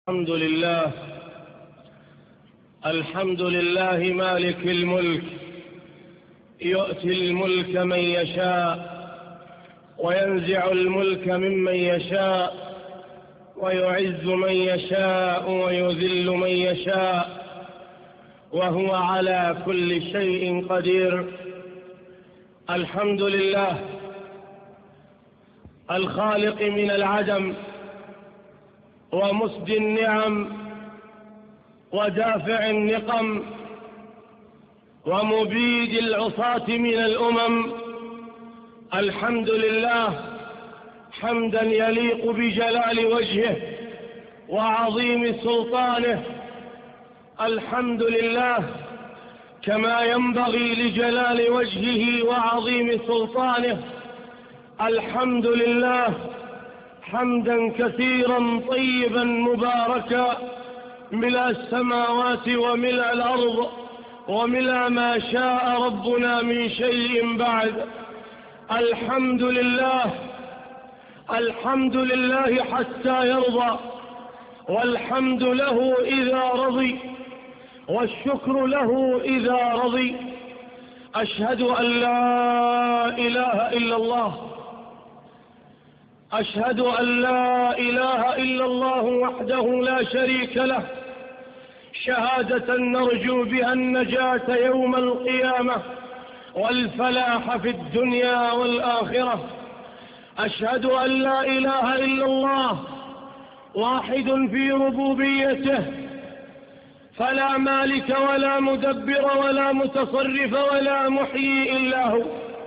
الحمد لله مالك الملك، يؤتي الملك من يشاء وينزع الملك ممن يشاء، ويعز من يشاء ويذل من يشاء، وهو على كل شيء قدير. الحمد لله الخالق من العدم، ومسدي النعم، ودافع النقم، ومبيد العصاة من الأمم. الحمد لله حمدا يليق بجلال وجهه وعظيم سلطانه. الحمد لله كما ينبغي لجلال وجهه وعظيم سلطانه. الحمد لله حمدا كثيرا طيبا مباركا، ملء السماوات وملء الأرض وملء ما شاء ربنا من شيء بعد. الحمد لله حتى يرضى، والحمد له إذا رضي، والشكر له إذا رضي. أشهد أن لا إله إلا الله، أشهد أن لا إله إلا الله وحده لا شريك له، شهادة نرجو بها النجاة يوم القيامة والفلاح في الدنيا والآخرة. أشهد أن لا إله إلا الله واحد في ربوبيته، فلا مالك ولا مدبر ولا متصرف ولا محيي إلا هو.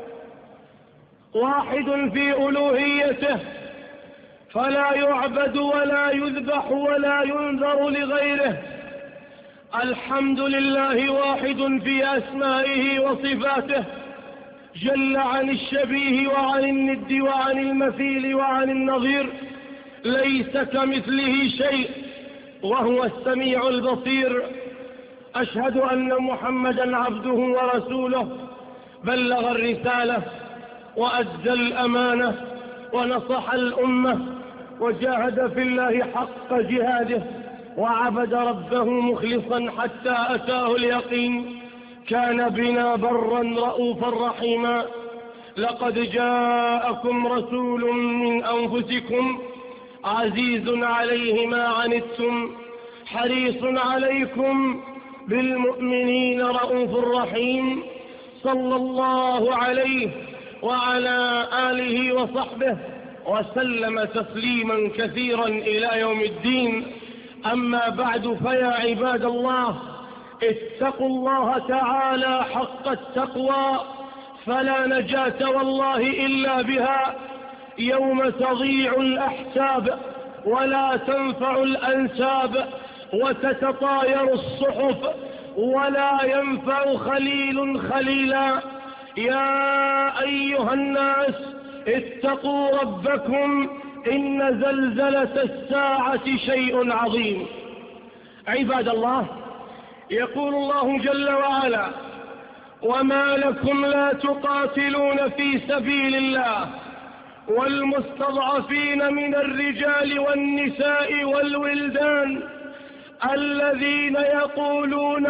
واحد في ألوهيته، فلا يعبد ولا يذبح ولا ينذر لغيره. الحمد لله واحد في أسمائه وصفاته، جل عن الشبيه وعن الند وعن المثيل وعن النظير، ليس كمثله شيء وهو السميع البصير. أشهد أن محمدا عبده ورسوله، بلغ الرسالة وأدى الأمانة ونصح الأمة، وجاهد في الله حق جهاده، وعبد ربه مخلصا حتى أتاه اليقين. كان بنا برا رؤوفا رحيما. لقد جاءكم رسول من أنفسكم عزيز عليه ما عنتم، حريص عليكم بالمؤمنين رؤوف رحيم. صلى الله عليه وعلى آله وصحبه وسلم تسليما كثيرا إلى يوم الدين. أما بعد، فيا عباد الله، اتقوا الله تعالى حق التقوى، فلا نجاة والله إلا بها. يوم تضيع الأحساب ولا تنفع الأنساب، وتتطاير الصحف ولا ينفع خليل خليلا. يا أيها الناس اتقوا ربكم، إن زلزلة الساعة شيء عظيم. عباد الله، يقول الله جل وعلا: وما لكم لا تقاتلون في سبيل الله والمستضعفين من الرجال والنساء والولدان الذين يقولون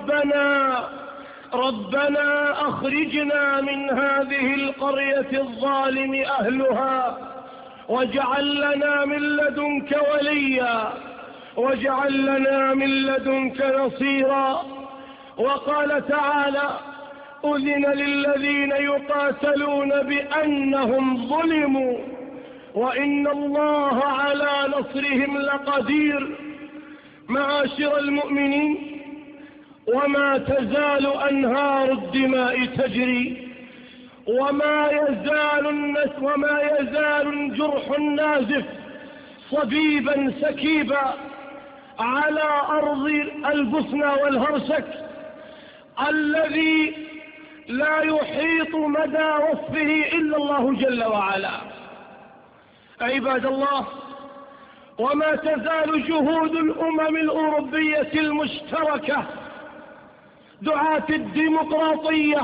ربنا أخرجنا من هذه القرية الظالم أهلها واجعل لنا من لدنك وليا واجعل لنا من لدنك نصيرا. وقال تعالى: أذن للذين يقاتلون بأنهم ظلموا وإن الله على نصرهم لقدير. معاشر المؤمنين، وما تزال أنهار الدماء تجري، وما يزال الجرح النازف صبيبا سكيبا على أرض البوسنة والهرسك، الذي لا يحيط مدى وصفه إلا الله جل وعلا. عباد الله، وما تزال جهود الأمم الأوروبية المشتركة دعاة الديمقراطية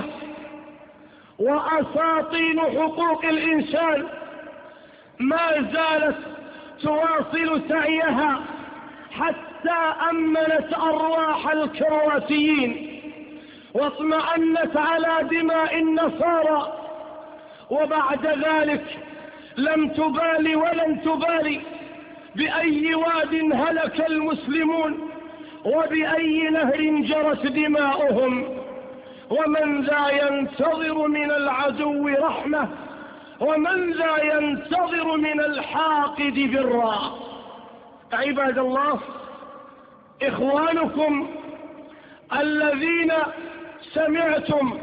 وأساطين حقوق الإنسان ما زالت تواصل سعيها حتى أمنت أرواح الكرواتيين واطمأنت على دماء النصارى، وبعد ذلك لم تبالي ولن تبالي بأي واد هلك المسلمون وبأي نهر جرت دماؤهم. ومن ذا ينتظر من العدو رحمة، ومن ذا ينتظر من الحاقد برا. عباد الله، إخوانكم الذين سمعتم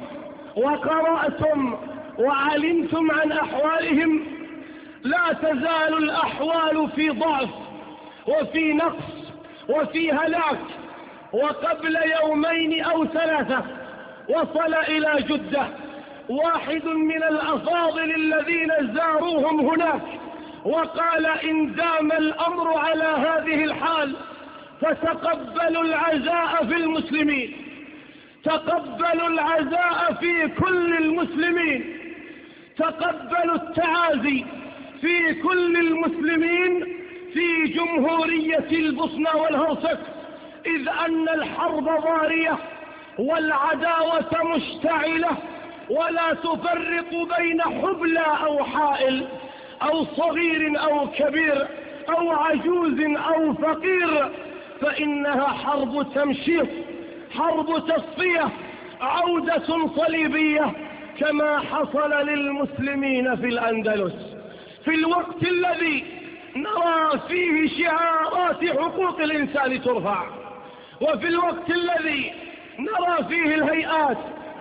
وقرأتم وعلمتم عن أحوالهم، لا تزال الأحوال في ضعف وفي نقص وفي هلاك. وقبل يومين أو ثلاثة وصل إلى جدة واحد من الأفاضل الذين زاروهم هناك، وقال: إن دام الأمر على هذه الحال فتقبلوا العزاء في المسلمين، تقبلوا العزاء في كل المسلمين، تقبلوا التعازي في كل المسلمين في جمهورية البوسنة والهرسك، إذ أن الحرب ضارية والعداوة مشتعلة، ولا تفرق بين حبلى أو حائل أو صغير أو كبير أو عجوز أو فقير، فإنها حرب تمشيط، حرب تصفية، عودة صليبية كما حصل للمسلمين في الأندلس، في الوقت الذي نرى فيه شعارات حقوق الإنسان ترفع، وفي الوقت الذي نرى فيه الهيئات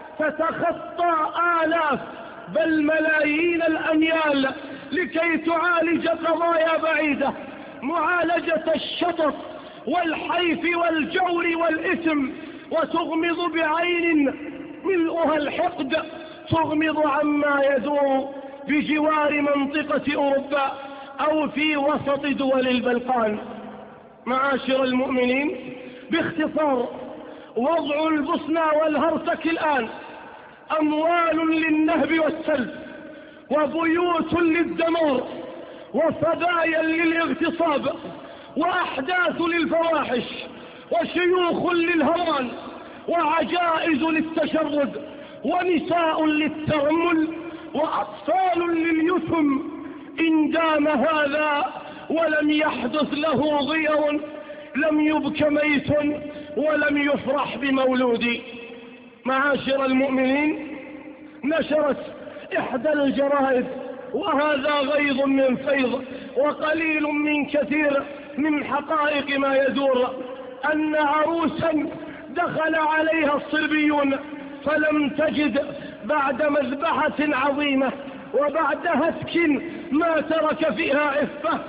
تتخطى آلاف بل ملايين الأميال لكي تعالج قضايا بعيدة، معالجة الشطط والحيف والجور والإثم، وتغمض بعين ملؤها الحقد، تغمض عما يدور بجوار منطقة أوروبا أو في وسط دول البلقان. معاشر المؤمنين، باختصار، وضع البوسنة والهرسك الآن أموال للنهب والسلب، وبيوت للدمار، وفدايا للاغتصاب، وأحداث للفواحش، وشيوخ للهوان، وعجائز للتشرد، ونساء للترمل، وأطفال لليتم. إن دام هذا ولم يحدث له ضير لم يبك ميت ولم يفرح بمولود. معاشر المؤمنين، نشرت إحدى الجرائد، وهذا غيظ من فيض وقليل من كثير من حقائق ما يدور، أن عروسا دخل عليها الصليبيون فلم تجد بعد مذبحة عظيمة وبعد هتك ما ترك فيها عفة،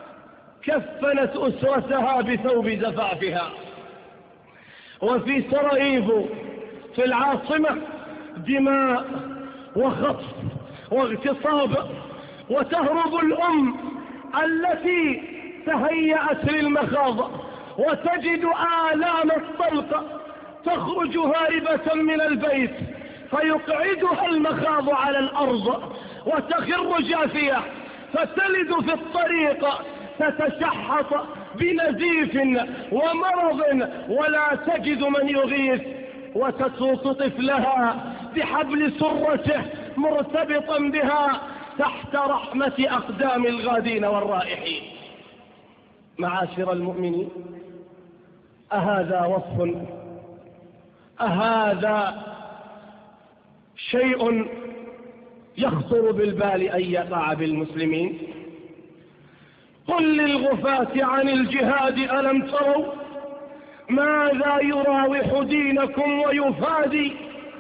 كفنت أسرتها بثوب زفافها. وفي سراييفو في العاصمة دماء وخطف واغتصاب، وتهرب الأم التي تهيأت للمخاض وتجد آلام الطلق، تخرج هاربة من البيت فيقعدها المخاض على الأرض وتخر جافية، فتلد في الطريق تتشحط بنزيف ومرض ولا تجد من يغيث، وتسوط طفلها بحبل سرته مرتبطا بها تحت رحمة أقدام الغادين والرائحين. معاشر المؤمنين، أهذا وصف؟ أهذا شيء يخطر بالبال أن يقع بالمسلمين؟ قل للغفاة عن الجهاد ألم تروا ماذا يراوح دينكم ويفادي؟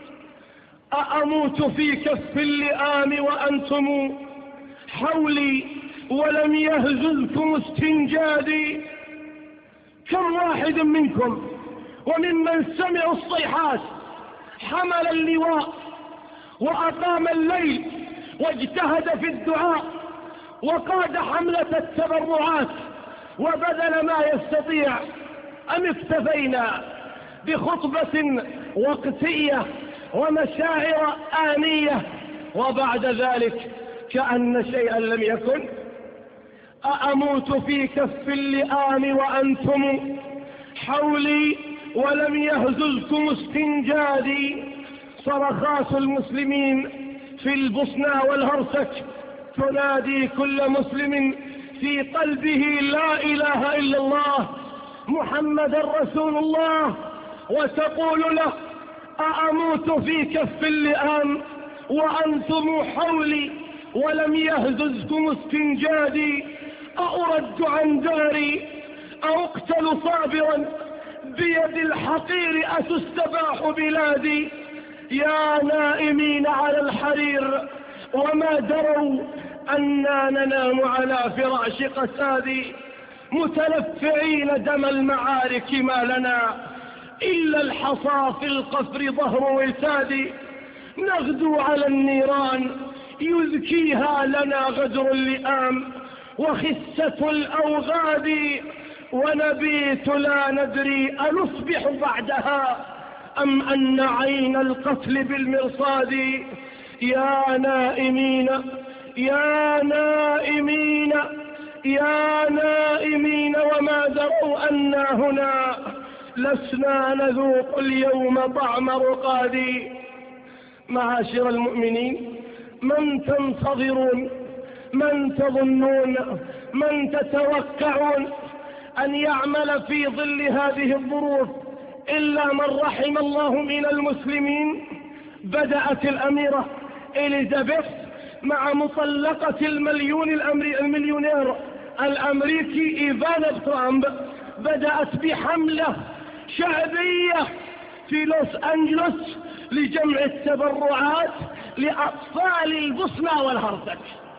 أأموت في كف اللئام وأنتم حولي ولم يهزلكم استنجادي؟ كم واحد منكم وممن سمعوا الصيحات حمل اللواء وأقام الليل واجتهد في الدعاء وقاد حملة التبرعات وبذل ما يستطيع، أم اكتفينا بخطبة وقتية ومشاعر آنية وبعد ذلك كأن شيئا لم يكن؟ أأموت في كف اللئام وأنتم حولي ولم يهزلكم استنجادي. صرخات المسلمين في البوسنة والهرسك تنادي كل مسلم في قلبه لا إله إلا الله محمد رسول الله، وتقول له: أأموت في كف اللئام وأنتم حولي ولم يهززكم استنجادي. أأرد عن داري أو أقتل صابرا بيد الحقير أتستباح بلادي. يا نائمين على الحرير وما دروا أنا ننام على فراش قسادي. متلفعين دم المعارك ما لنا إلا الحصى في القفر ظهر وسادي. نغدو على النيران يزكيها لنا غدر اللئام وخسة الأوغاد، ونبيت لا ندري أنصبح بعدها أم أن عين القتل بالمرصاد. يا نائمين يا نائمين يا نائمين وما دروا أنا هنا لسنا نذوق اليوم طعم رقادي. معاشر المؤمنين، من تنتظرون، من تظنون، من تتوقعون أن يعمل في ظل هذه الظروف إلا من رحم الله من المسلمين؟ بدأت الأميرة إليزابيث مع مطلقة المليونير الأمريكي إيفان ترامب، بدأت بحملة شعبية في لوس أنجلوس لجمع التبرعات لأطفال البوسنة والهرسك.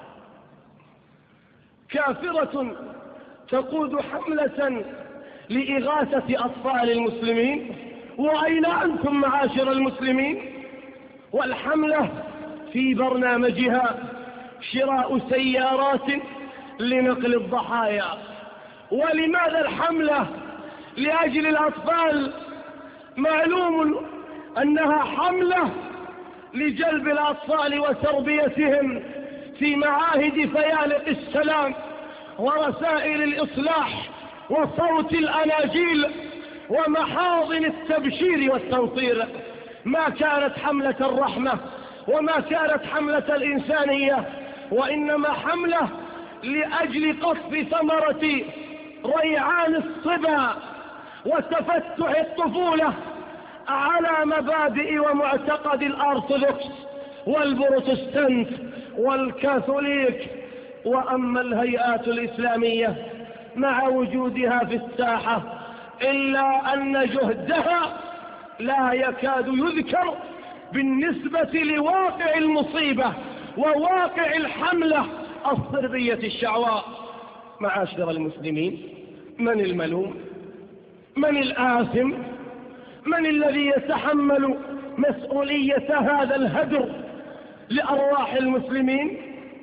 كافرة تقود حملة لإغاثة أطفال المسلمين، وأين أنتم معاشر المسلمين؟ والحملة في برنامجها شراء سيارات لنقل الضحايا. ولماذا الحملة لأجل الأطفال؟ معلوم أنها حملة لجلب الأطفال وتربيتهم في معاهد فيالق السلام ورسائل الإصلاح وصوت الأناجيل ومحاضن التبشير والتنصير. ما كانت حملة الرحمة وما كانت حملة الإنسانية، وإنما حملة لأجل قصف ثمرة ريعان الصبا وتفتح الطفولة على مبادئ ومعتقد الأرثوذكس والبروتستانت والكاثوليك. وأما الهيئات الإسلامية مع وجودها في الساحة إلا أن جهدها لا يكاد يذكر بالنسبة لواقع المصيبة وواقع الحملة الصربية الشعواء. معاشر المسلمين، من الملوم؟ من الآثم؟ من الذي يتحمل مسؤولية هذا الهدر لأرواح المسلمين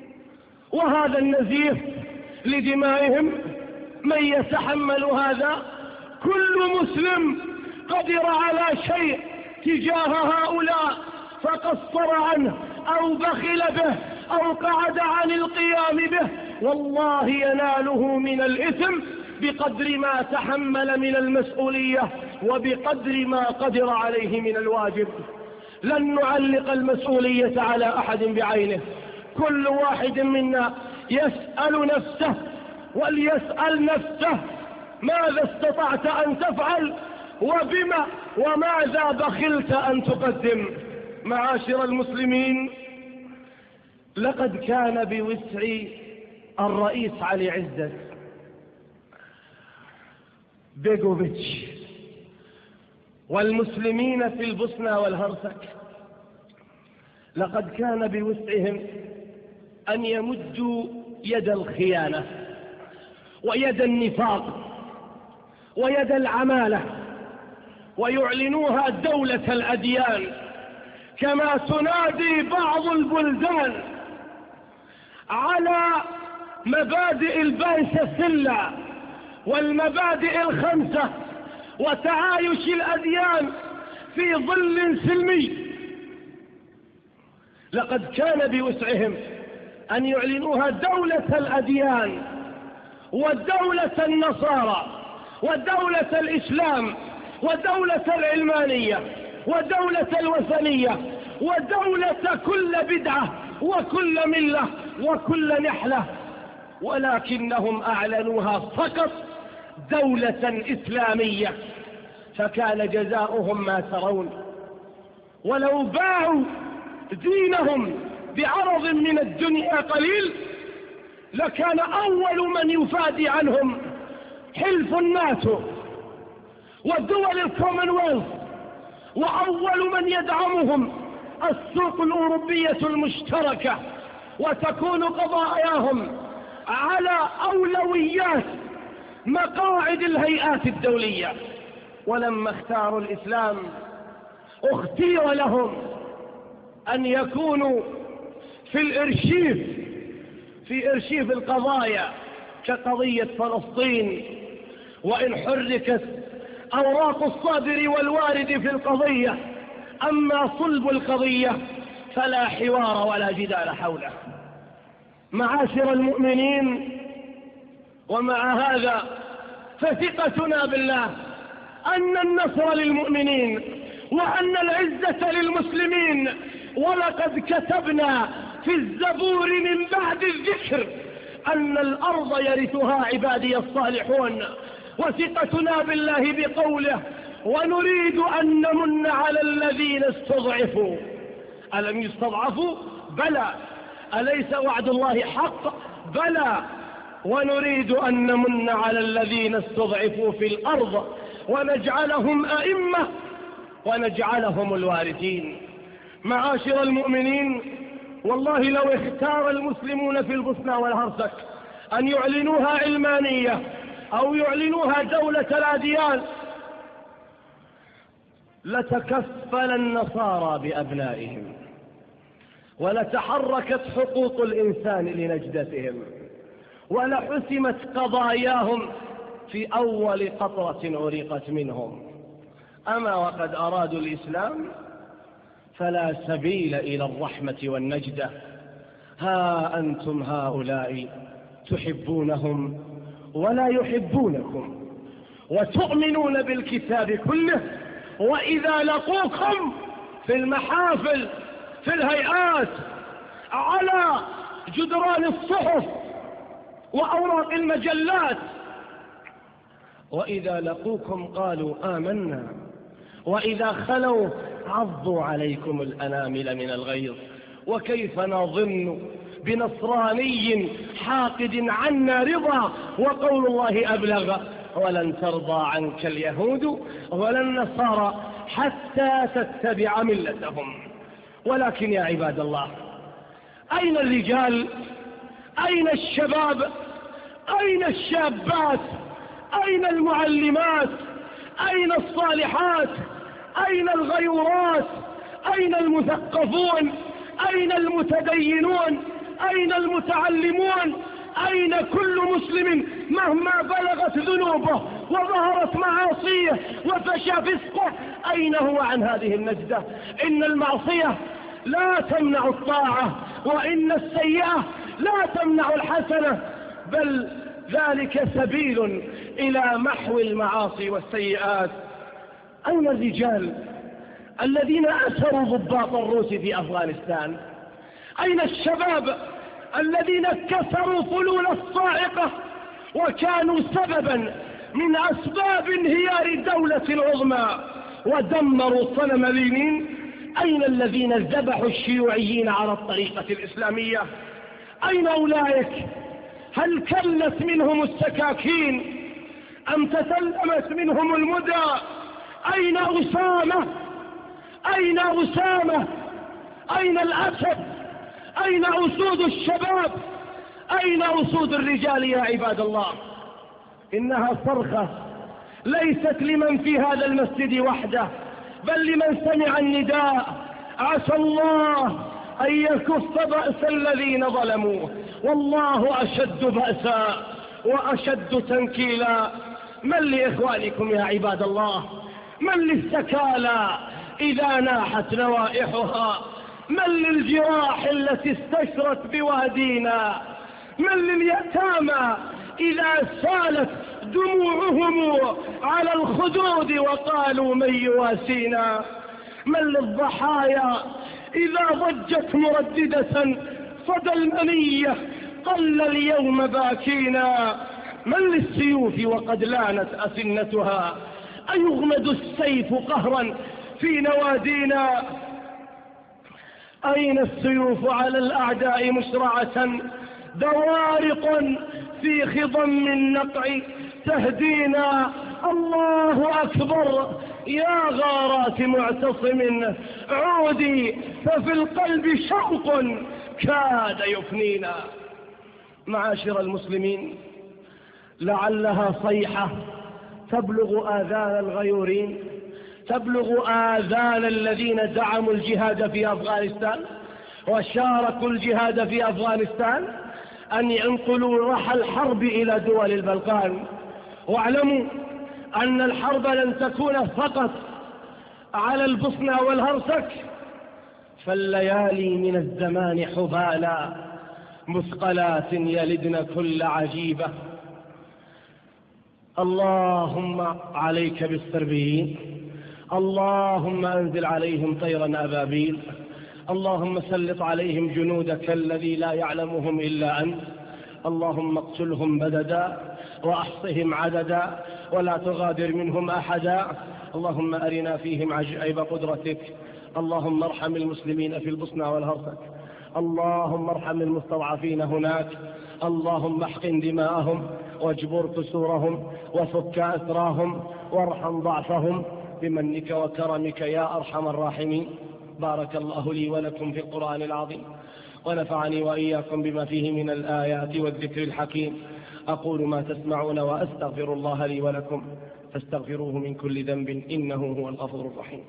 وهذا النزيف لدمائهم؟ من يتحمل هذا؟ كل مسلم قدر على شيء تجاه هؤلاء فقصر عنه أو بخل به أو قعد عن القيام به، والله يناله من الإثم بقدر ما تحمل من المسؤولية وبقدر ما قدر عليه من الواجب. لن نعلق المسؤولية على أحد بعينه، كل واحد منا يسأل نفسه وليسأل نفسه ماذا استطعت أن تفعل وبما وماذا بخلت أن تقدم. معاشر المسلمين، لقد كان بوسع الرئيس علي عزت بيغوفيتش والمسلمين في البوسنة والهرسك، لقد كان بوسعهم أن يمدوا يد الخيانة ويد النفاق ويد العمالة ويعلنوها دولة الأديان كما تنادي بعض البلدان على مبادئ البانسلة والمبادئ الخمسة وتعايش الأديان في ظل سلمي. لقد كان بوسعهم أن يعلنوها دولة الأديان ودولة النصارى ودولة الإسلام ودولة العلمانية ودولة الوثنية ودولة كل بدعة وكل ملة وكل نحلة، ولكنهم أعلنوها فقط دولة إسلامية، فكان جزاؤهم ما ترون. ولو باعوا دينهم بعرض من الدنيا قليل لكان أول من يفادي عنهم حلف الناتو ودول الكومنولث، وأول من يدعمهم السوق الأوروبية المشتركة، وتكون قضاياهم على أولويات مقاعد الهيئات الدولية. ولما اختاروا الإسلام اختير لهم أن يكونوا في إرشيف القضايا كقضية فلسطين، وإن حركت أوراق الصادر والوارد في القضية، أما صلب القضية فلا حوار ولا جدال حوله. معاشر المؤمنين، ومع هذا فثقتنا بالله أن النصر للمؤمنين وأن العزة للمسلمين. ولقد كتبنا في الزبور من بعد الذكر أن الأرض يرثها عبادي الصالحون. وثقتنا بالله بقوله: ونريد أن نمن على الذين استضعفوا. ألم يستضعفوا؟ بلى. أليس وعد الله حق؟ بلى. ونريد أن نمن على الذين استضعفوا في الأرض ونجعلهم أئمة ونجعلهم الوارثين. معاشر المؤمنين، والله لو اختار المسلمون في البوسنة والهرسك أن يعلنوها علمانية أو يعلنوها دولة الأديان لتكفل النصارى بأبنائهم ولتحركت حقوق الإنسان لنجدتهم ولحسمت قضاياهم في أول قطرة أريقت منهم. أما وقد أرادوا الإسلام فلا سبيل إلى الرحمة والنجدة. ها أنتم هؤلاء تحبونهم ولا يحبونكم، وتؤمنون بالكتاب كله، وإذا لقوكم في المحافل، في الهيئات، على جدران الصحف وأوراق المجلات، وإذا لقوكم قالوا آمنا، وإذا خلوا عضوا عليكم الأنامل من الغيظ. وكيف نظن بنصراني حاقد عنا رضا وقول الله أبلغ: ولن ترضى عنك اليهود ولا النصارى حتى تتبع ملتهم. ولكن يا عباد الله، أين الرجال؟ أين الشباب؟ أين الشابات؟ أين المعلمات؟ أين الصالحات؟ أين الغيورات؟ أين المثقفون؟ أين المتدينون؟ أين المتعلمون؟ أين كل مسلم مهما بلغت ذنوبه وظهرت معاصيه وفشى فسقه؟ أين هو عن هذه النجدة؟ إن المعصية لا تمنع الطاعة، وإن السيئة لا تمنع الحسنة، بل ذلك سبيل إلى محو المعاصي والسيئات. أين الرجال الذين أسروا ضباط الروس في أفغانستان؟ أين الشباب الذين كسروا فلول الصاعقة وكانوا سببا من أسباب انهيار الدولة العظمى ودمروا صنم لينين؟ أين الذين ذبحوا الشيوعيين على الطريقة الإسلامية؟ أين أولئك؟ هل كلت منهم السكاكين أم تسلمت منهم المدى؟ أين أسامة؟ أين أسامة؟ أين الأسد؟ أين أسود الشباب؟ أين أسود الرجال يا عباد الله؟ إنها صرخة ليست لمن في هذا المسجد وحده، بل لمن سمع النداء. عسى الله أن يكف بأس الذين ظلموا، والله أشد بأسا وأشد تنكيلا. من لإخوانكم يا عباد الله؟ من للسكالى إذا ناحت نوائحها؟ من للجراح التي استشرت بوادينا؟ من لليتامى إذا سالت دموعهم على الخدود وقالوا من يواسينا. من للضحايا إذا ضجت مرددة صدى المنية قل اليوم باكينا. من للسيوف وقد لانت أسنتها أيغمد السيف قهرا في نوادينا. أين السيوف على الأعداء مسرعة دوارق في خضم النقع تهدينا. الله أكبر يا غارات معتصم عودي ففي القلب شوق كاد يفنينا. معاشر المسلمين، لعلها صيحة تبلغ آذان الغيورين، تبلغ آذان الذين دعموا الجهاد في أفغانستان وشاركوا الجهاد في أفغانستان أن ينقلوا رحى الحرب إلى دول البلقان. واعلموا أن الحرب لن تكون فقط على البوسنة والهرسك، فالليالي من الزمان حبالا مثقلات يلدن كل عجيبة. اللهم عليك بالسربيين، اللهم أنزل عليهم طيرا أبابيل، اللهم سلط عليهم جنودك الذي لا يعلمهم إلا أنت. اللهم اقتلهم بددا وأحصهم عددا ولا تغادر منهم أحدا. اللهم أرنا فيهم عجائب قدرتك. اللهم ارحم المسلمين في البوسنة والهرسك، اللهم ارحم المستضعفين هناك، اللهم احقن دماءهم واجبر كسورهم وفك أسراهم وارحم ضعفهم بمنك وكرمك يا أرحم الراحمين. بارك الله لي ولكم في القرآن العظيم ونفعني وإياكم بما فيه من الآيات والذكر الحكيم. أقول ما تسمعون وأستغفر الله لي ولكم فاستغفروه من كل ذنب إنه هو الغفور الرحيم.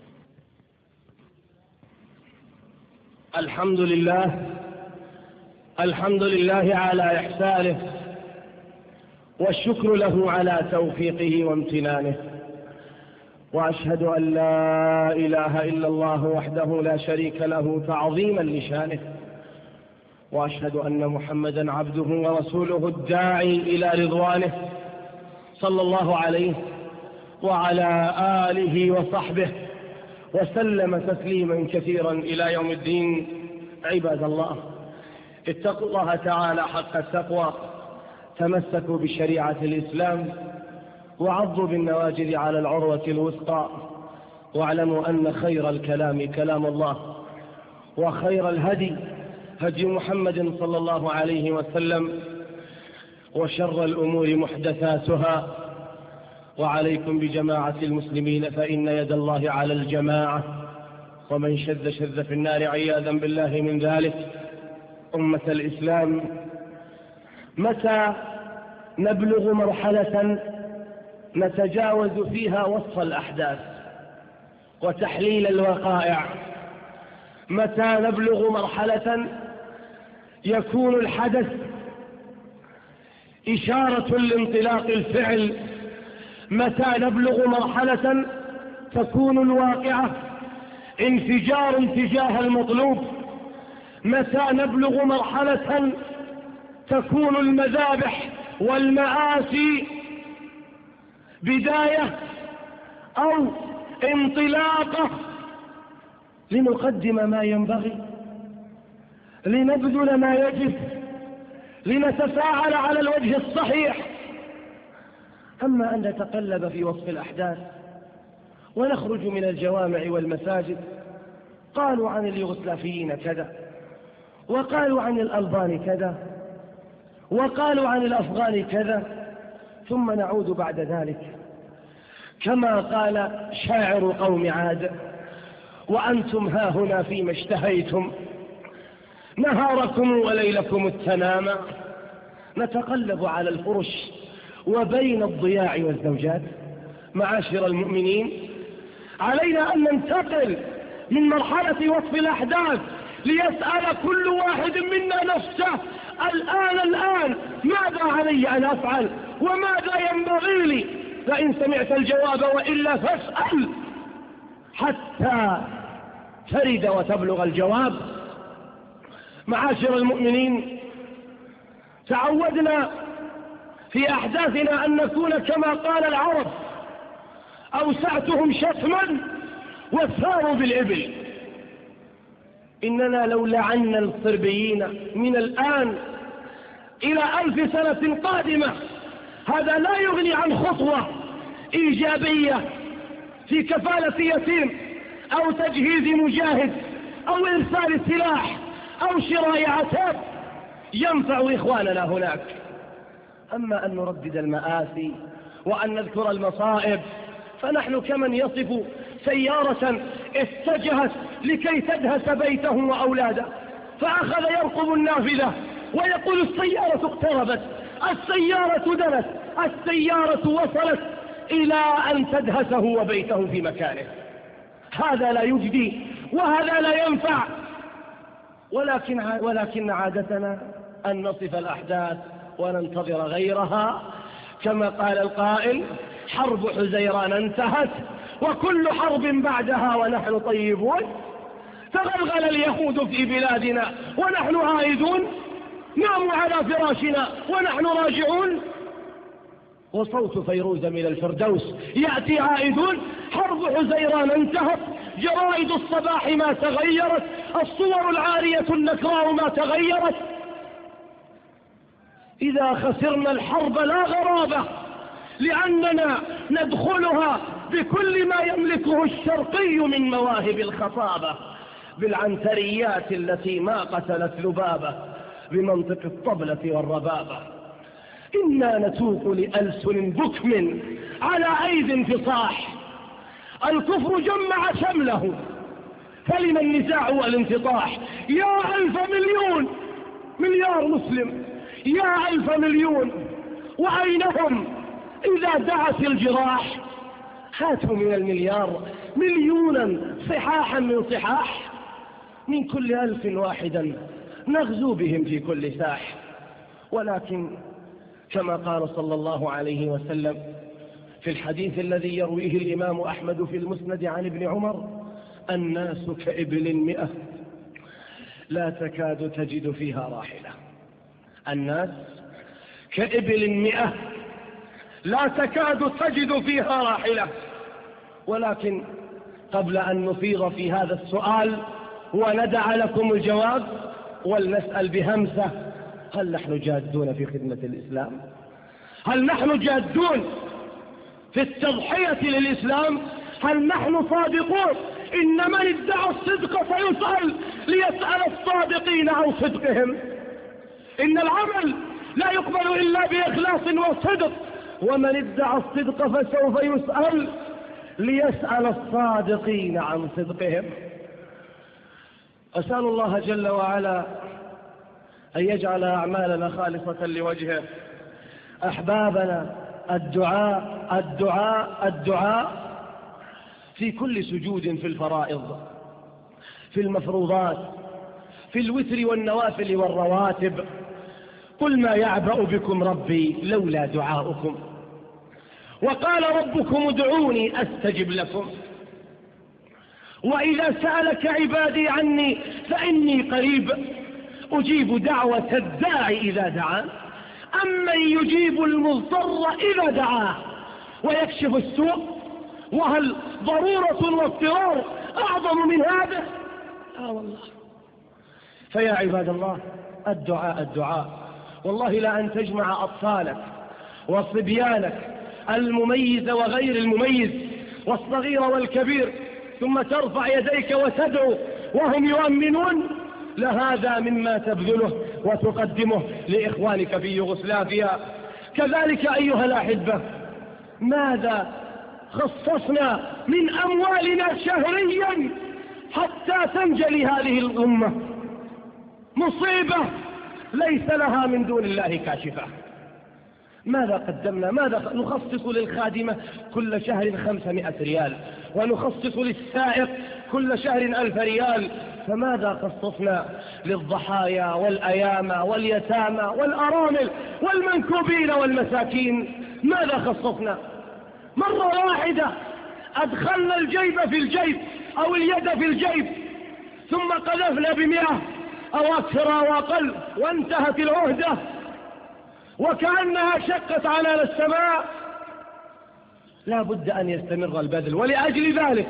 الحمد لله، الحمد لله على إحسانه والشكر له على توفيقه وامتنانه. وأشهد أن لا إله إلا الله وحده لا شريك له تعظيما لشانه، وأشهد أن محمدا عبده ورسوله الداعي إلى رضوانه صلى الله عليه وعلى آله وصحبه وسلم تسليما كثيرا إلى يوم الدين. عباد الله، اتقوا الله تعالى حق التقوى، تمسكوا بشريعة الإسلام وعضوا بالنواجذ على العروة الوثقى، واعلموا أن خير الكلام كلام الله، وخير الهدي هدي محمد صلى الله عليه وسلم، وشر الأمور محدثاتها. وعليكم بجماعة المسلمين فإن يد الله على الجماعة، ومن شذ شذ في النار عياذا بالله من ذلك. أمة الإسلام، متى نبلغ مرحلة نتجاوز فيها وصف الأحداث وتحليل الوقائع؟ متى نبلغ مرحلة يكون الحدث إشارة لانطلاق الفعل؟ متى نبلغ مرحلة تكون الواقعة انفجار تجاه المطلوب؟ متى نبلغ مرحلة تكون المذابح والمآسي بداية أو انطلاقة لنقدم ما ينبغي، لنبذل ما يجب، لنتفاعل على الوجه الصحيح؟ أما أن نتقلب في وصف الأحداث ونخرج من الجوامع والمساجد، قالوا عن اليوغوسلافيين كذا، وقالوا عن الألبان كذا، وقالوا عن الأفغان كذا، ثم نعود بعد ذلك كما قال شاعر قوم عاد: وأنتم ها هنا فيما اشتهيتم نهاركم وليلكم التنامى. نتقلب على الفرش وبين الضياع والزوجات. معاشر المؤمنين، علينا أن ننتقل من مرحلة وصف الأحداث ليسأل كل واحد منا نفسه: الآن ماذا علي أن أفعل وماذا ينبغي لي؟ فإن سمعت الجواب وإلا فاسأل حتى ترد وتبلغ الجواب. معاشر المؤمنين، تعودنا في أحداثنا أن نكون كما قال العرب: أوسعتهم شتما وثاروا بالإبل. إننا لو لعنا الصربيين من الآن إلى 1000 سنة قادمة هذا لا يغني عن خطوة إيجابية في كفالة يتيم أو تجهيز مجاهد أو إرسال سلاح أو شراء عتاد ينفع إخواننا هناك. أما أن نردد المآسي وأن نذكر المصائب فنحن كمن يصف سيارة اتجهت لكي تدهس بيته وأولاده فأخذ يرقب النافذة ويقول: السيارة اقتربت، السيارة دنت، السيارة وصلت، إلى أن تدهسه وبيته في مكانه. هذا لا يجدي وهذا لا ينفع. ولكن عادتنا أن نصف الأحداث وننتظر غيرها. كما قال القائل: حرب حزيران انتهت وكل حرب بعدها ونحن طيبون. تغلغل اليهود في بلادنا ونحن عائدون، ناموا على فراشنا ونحن راجعون. وصوت فيروز من الفردوس يأتي عائدون. حرب حزيران انتهت، جرائد الصباح ما تغيرت، الصور العارية النكراء ما تغيرت. إذا خسرنا الحرب لا غرابة، لأننا ندخلها بكل ما يملكه الشرقي من مواهب الخطابة، بالعنتريات التي ما قتلت ذبابة، بمنطق الطبلة والربابة. إنا نتوق لألسن بكم على أيدي انفصاح. الكفر جمع شمله فلما النزاع والانفطاح. يا 1000 مليون مليار مسلم، يا 1000 مليون، وأينهم إذا دعت الجراح؟ هاتوا من المليار مليونا صحاحا من صحاح، من كل 1000 واحدا نغزو بهم في كل ساح. ولكن كما قال صلى الله عليه وسلم في الحديث الذي يرويه الإمام أحمد في المسند عن ابن عمر: الناس كإبل 100 لا تكاد تجد فيها راحلة. الناس كإبل 100 لا تكاد تجد فيها راحلة. ولكن قبل أن نفيض في هذا السؤال وندع لكم الجواب، ولنسأل بهمسة: هل نحن جادون في خدمة الإسلام؟ هل نحن جادون في التضحية للإسلام؟ هل نحن صادقون؟ إن من ادعى الصدق فيسأل ليسأل الصادقين عن صدقهم. إن العمل لا يقبل إلا بإخلاص وصدق، ومن ادعى الصدق فسوف يسأل ليسأل الصادقين عن صدقهم. أسأل الله جل وعلا أن يجعل أعمالنا خالصة لوجهه. أحبابنا، الدعاء الدعاء الدعاء في كل سجود، في الفرائض، في المفروضات، في الوتر والنوافل والرواتب. قل ما يعبأ بكم ربي لولا دعاؤكم. وقال ربكم ادعوني أستجب لكم. وإذا سألك عبادي عني فإني قريب أجيب دعوة الداعي إذا دعان. أمن يجيب المضطر إذا دعاه ويكشف السوء؟ وهل ضرورة واضطرار أعظم من هذا؟ والله. فيا عباد الله، الدعاء الدعاء. والله لأن تجمع أطفالك وصبيانك المميز وغير المميز والصغير والكبير ثم ترفع يديك وتدعو وهم يؤمنون، لهذا مما تبذله وتقدمه لإخوانك في يوغوسلافيا. كذلك أيها الأحبة، ماذا خصصنا من أموالنا شهريا حتى تنجلي هذه الأمة؟ مصيبة ليس لها من دون الله كاشفة. ماذا قدمنا؟ ماذا نخصص للخادمة كل شهر 500 ريال، ونخصص للسائق كل شهر 1000 ريال، فماذا خصصنا للضحايا والأيامى واليتامى والأرامل والمنكوبين والمساكين؟ ماذا خصصنا؟ مرة واحدة أدخلنا الجيب في الجيب أو اليد في الجيب، ثم قذفنا ب100 أو أكثر أو أقل، وانتهت العهدة. وكأنها شقت عنان السماء، لا بد أن يستمر البذل. ولأجل ذلك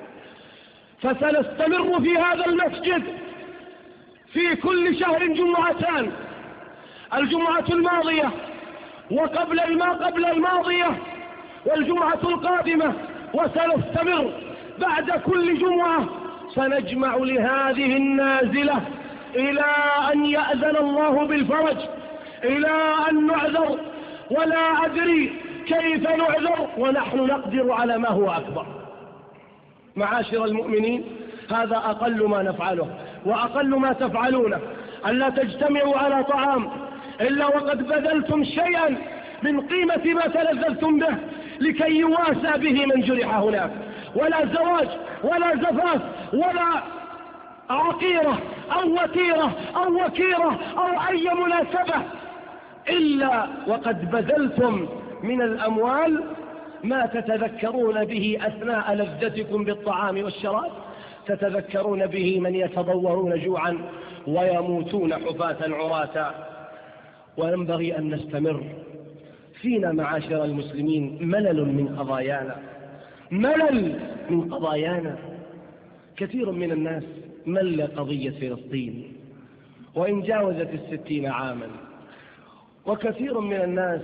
فسنستمر في هذا المسجد في كل شهر جمعتان، الجمعة الماضية وقبل ما قبل الماضية والجمعة القادمة، وسنستمر بعد كل جمعة. سنجمع لهذه النازلة إلى أن يأذن الله بالفرج، إلى أن نعذر، ولا أدري كيف نعذر ونحن نقدر على ما هو أكبر. معاشر المؤمنين، هذا أقل ما نفعله وأقل ما تفعلونه، ألا تجتمعوا على طعام إلا وقد بذلتم شيئا من قيمة ما تلذذتم به لكي يواسى به من جرح هناك. ولا زواج ولا زفاف ولا عقيرة أو وتيرة أو وكيرة أو أي مناسبة إلا وقد بذلتم من الأموال ما تتذكرون به أثناء لذتكم بالطعام والشراب، تتذكرون به من يتضورون جوعا ويموتون حفاة عراة. وينبغي أن نستمر. فينا معاشر المسلمين ملل من قضايانا، ملل من قضايانا. كثير من الناس مل قضية فلسطين وإن جاوزت 60 عاما، وكثير من الناس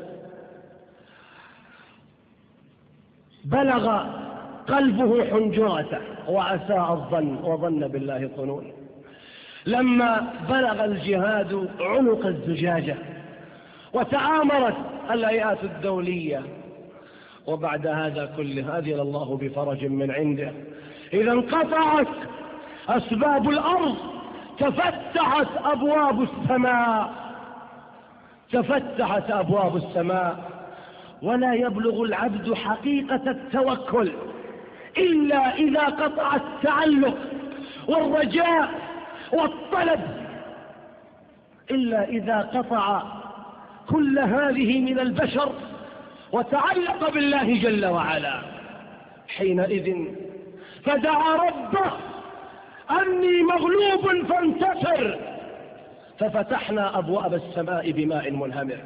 بلغ قلبه حنجرته وأساء الظن وظن بالله الظنون. لما بلغ الجهاد عنق الزجاجة وتآمرت الهيئات الدولية، وبعد هذا كله أذن الله بفرج من عنده. إذا انقطعت أسباب الأرض تفتحت أبواب السماء، تفتحت أبواب السماء. ولا يبلغ العبد حقيقة التوكل إلا إذا قطع التعلق والرجاء والطلب، إلا إذا قطع كل هذه من البشر وتعلق بالله جل وعلا. حينئذ فدعا ربه أني مغلوب فانتصر، ففتحنا أبواب السماء بماء منهمر.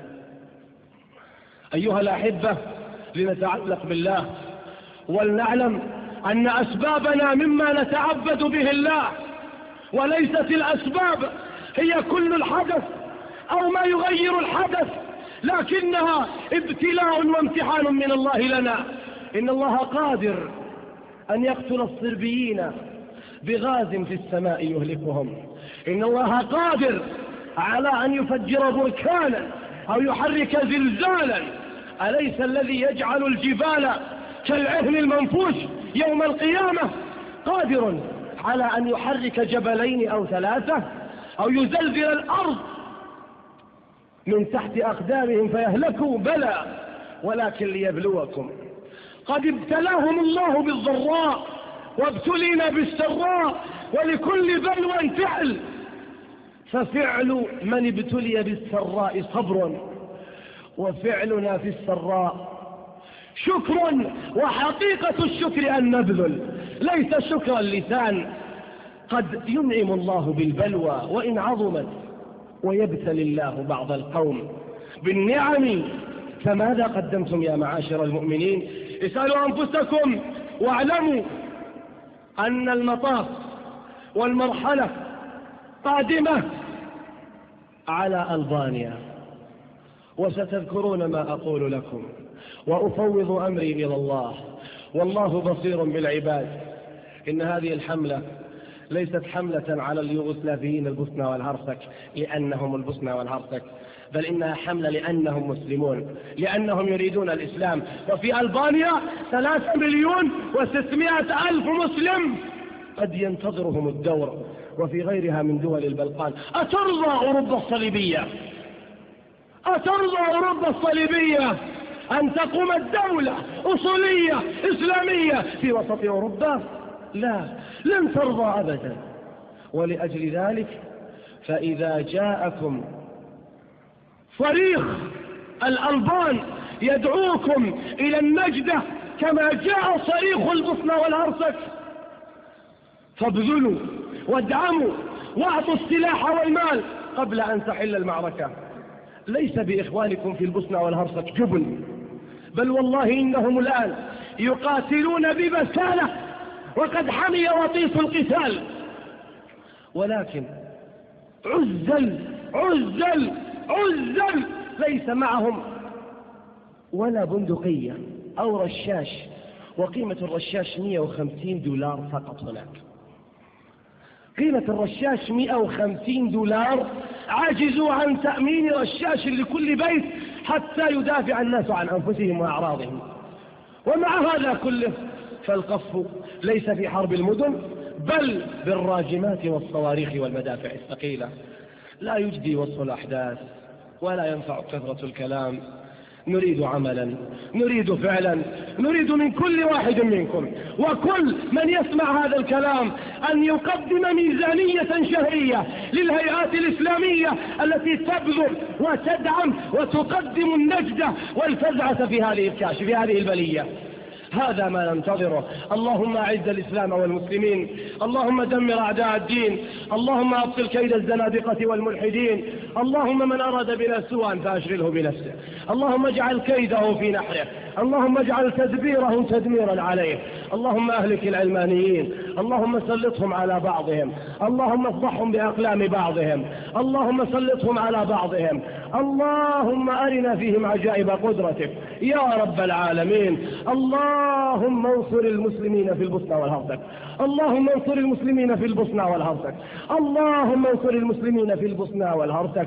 أيها الأحبة، لنتعلق بالله ولنعلم أن أسبابنا مما نتعبد به الله، وليست الأسباب هي كل الحدث أو ما يغير الحدث، لكنها ابتلاء وامتحان من الله لنا. إن الله قادر أن يقتل الصربيين بغاز في السماء يهلكهم. إن الله قادر على أن يفجر بركانا أو يحرك زلزالا. أليس الذي يجعل الجبال كالعهن المنفوش يوم القيامة قادر على أن يحرك جبلين أو 3 أو يزلزل الأرض من تحت أقدامهم فيهلكوا؟ بلى، ولكن ليبلوكم. قد ابتلاهم الله بالضراء وابتلينا بالسراء، ولكل بلوى فعل، ففعل من ابتلي بالسراء صبر، وفعلنا في السراء شكر. وحقيقة الشكر أن نبذل، ليس شكر اللسان. قد ينعم الله بالبلوى وإن عظمت، ويبتلي الله بعض القوم بالنعم. فماذا قدمتم يا معاشر المؤمنين؟ اسألوا أنفسكم واعلموا أن المطاف والمرحلة قادمة على ألبانيا، وستذكرون ما أقول لكم، وأفوض أمري إلى الله، والله بصير بالعباد. إن هذه الحملة ليست حملة على اليوغوسلافيين البوسنة والهرسك لأنهم البوسنة والهرسك، بل إنها حملة لأنهم مسلمون، لأنهم يريدون الإسلام. وفي ألبانيا 3,600,000 مسلم قد ينتظرهم الدور، وفي غيرها من دول البلقان. أترضى أوروبا الصليبية، أترضى أوروبا الصليبية أن تقوم الدولة أصولية إسلامية في وسط أوروبا؟ لا، لن ترضى أبدا. ولأجل ذلك فإذا جاءكم فريق الألبان يدعوكم إلى النجدة كما جاء صريخ البوسنة والهرسك، فابذلوا وادعموا واعطوا السلاح والمال قبل أن تحل المعركة. ليس بإخوانكم في البوسنة والهرسك جبن، بل والله إنهم الآن يقاتلون ببسالة وقد حمي وطيس القتال، ولكن عزل ليس معهم ولا بندقية أو رشاش، وقيمة الرشاش $150 فقط هناك. قيمة الرشاش $150. عجزوا عن تأمين رشاش لكل بيت حتى يدافع الناس عن أنفسهم وأعراضهم. ومع هذا كله فالقف ليس في حرب المدن بل بالراجمات والصواريخ والمدافع الثقيلة. لا يجدي وصف الأحداث ولا ينفع كثرة الكلام. نريد عملا، نريد فعلا، نريد من كل واحد منكم وكل من يسمع هذا الكلام أن يقدم ميزانية شهرية للهيئات الإسلامية التي تبذل وتدعم وتقدم النجدة والفزعة في هذه البلية. هذا ما ننتظره. اللهم أعز الإسلام والمسلمين، اللهم دمر أعداء الدين، اللهم أبطل كيد الزنادقة والملحدين، اللهم من أراد بنا سوءا فأشغله بنفسه، اللهم اجعل كيده في نحره، اللهم اجعل تدبيره تدميرا عليه، اللهم أهلك العلمانيين، اللهم سلطهم على بعضهم، اللهم افضحهم بأقلام بعضهم، اللهم سلطهم على بعضهم، اللهم أرنا فيهم عجائب قدرتك يا رب العالمين. اللهم انصر المسلمين في البوسنة والهرسك، اللهم انصر المسلمين في البوسنة والهرسك، اللهم انصر المسلمين في البوسنة والهرسك،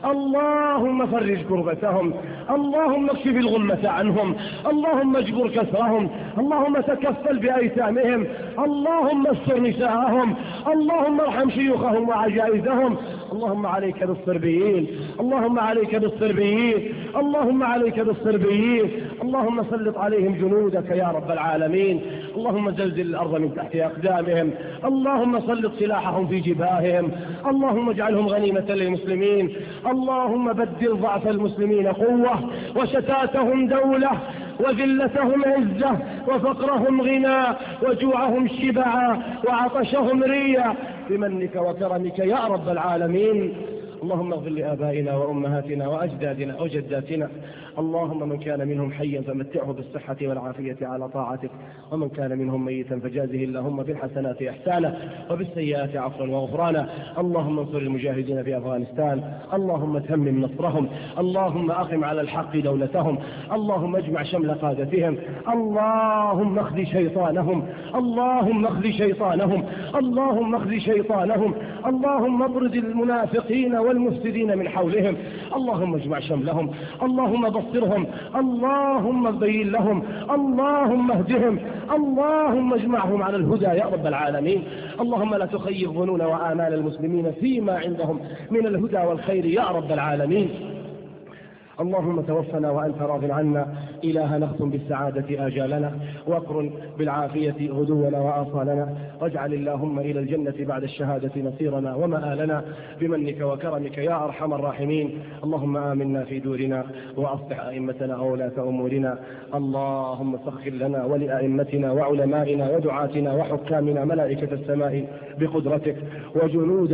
اللهم فرج كربتهم، اللهم اكشف الغمة عنهم، اللهم اجبر كسرهم، اللهم تكفل بأيتامهم، اللهم استر نساءهم، اللهم ارحم شيوخهم وعجائزهم. اللهم عليك بالصربيين، اللهم عليك بالصربيين، اللهم عليك بالصربيين، اللهم سلط عليهم جنودك يا رب العالمين، اللهم زلزل الأرض من تحت أقدامهم، اللهم سلط سلاحهم في جباههم، اللهم اجعلهم غنيمة للمسلمين، اللهم بدل ضعف المسلمين قوة وشتاتهم دولة وذلتهم عزة وفقرهم غنى وجوعهم شبعا وعطشهم ريا بمنك وكرمك يا رب العالمين. اللهم اغفر لآبائنا وأمهاتنا وأجدادنا وجداتنا، اللهم من كان منهم حيا فمتعه بالصحة والعافية على طاعتك، ومن كان منهم ميتا فجازه اللهم بالحسنات إحسانا وبالسيئات عفوا وغفرانا. اللهم انصر المجاهدين في أفغانستان، اللهم تمم نصرهم، اللهم أقم على الحق دولتهم، اللهم اجمع شمل قادتهم، اللهم اخذ شيطانهم، اللهم اخذ شيطانهم، اللهم اخذ شيطانهم، اللهم اطرد المنافقين والمفسدين من حولهم، اللهم اجمع شملهم، اللهم بصرهم، اللهم بين لهم، اللهم اهدهم، اللهم اجمعهم على الهدى يا رب العالمين. اللهم لا تخيب ظنون وآمال المسلمين فيما عندهم من الهدى والخير يا رب العالمين. اللهم توفنا وأنت راض عنا، إله نختم بالسعادة آجالنا، واقرن بالعافية غدونا وآصالنا، واجعل اللهم إلى الجنة بعد الشهادة نصيرنا ومآلنا بمنك وكرمك يا أرحم الراحمين. اللهم آمنا في دورنا وأصلح أئمتنا وولاة أمورنا. اللهم سخر لنا ولأئمتنا وعلمائنا ودعاتنا وحكامنا ملائكة السماء بقدرتك وجنود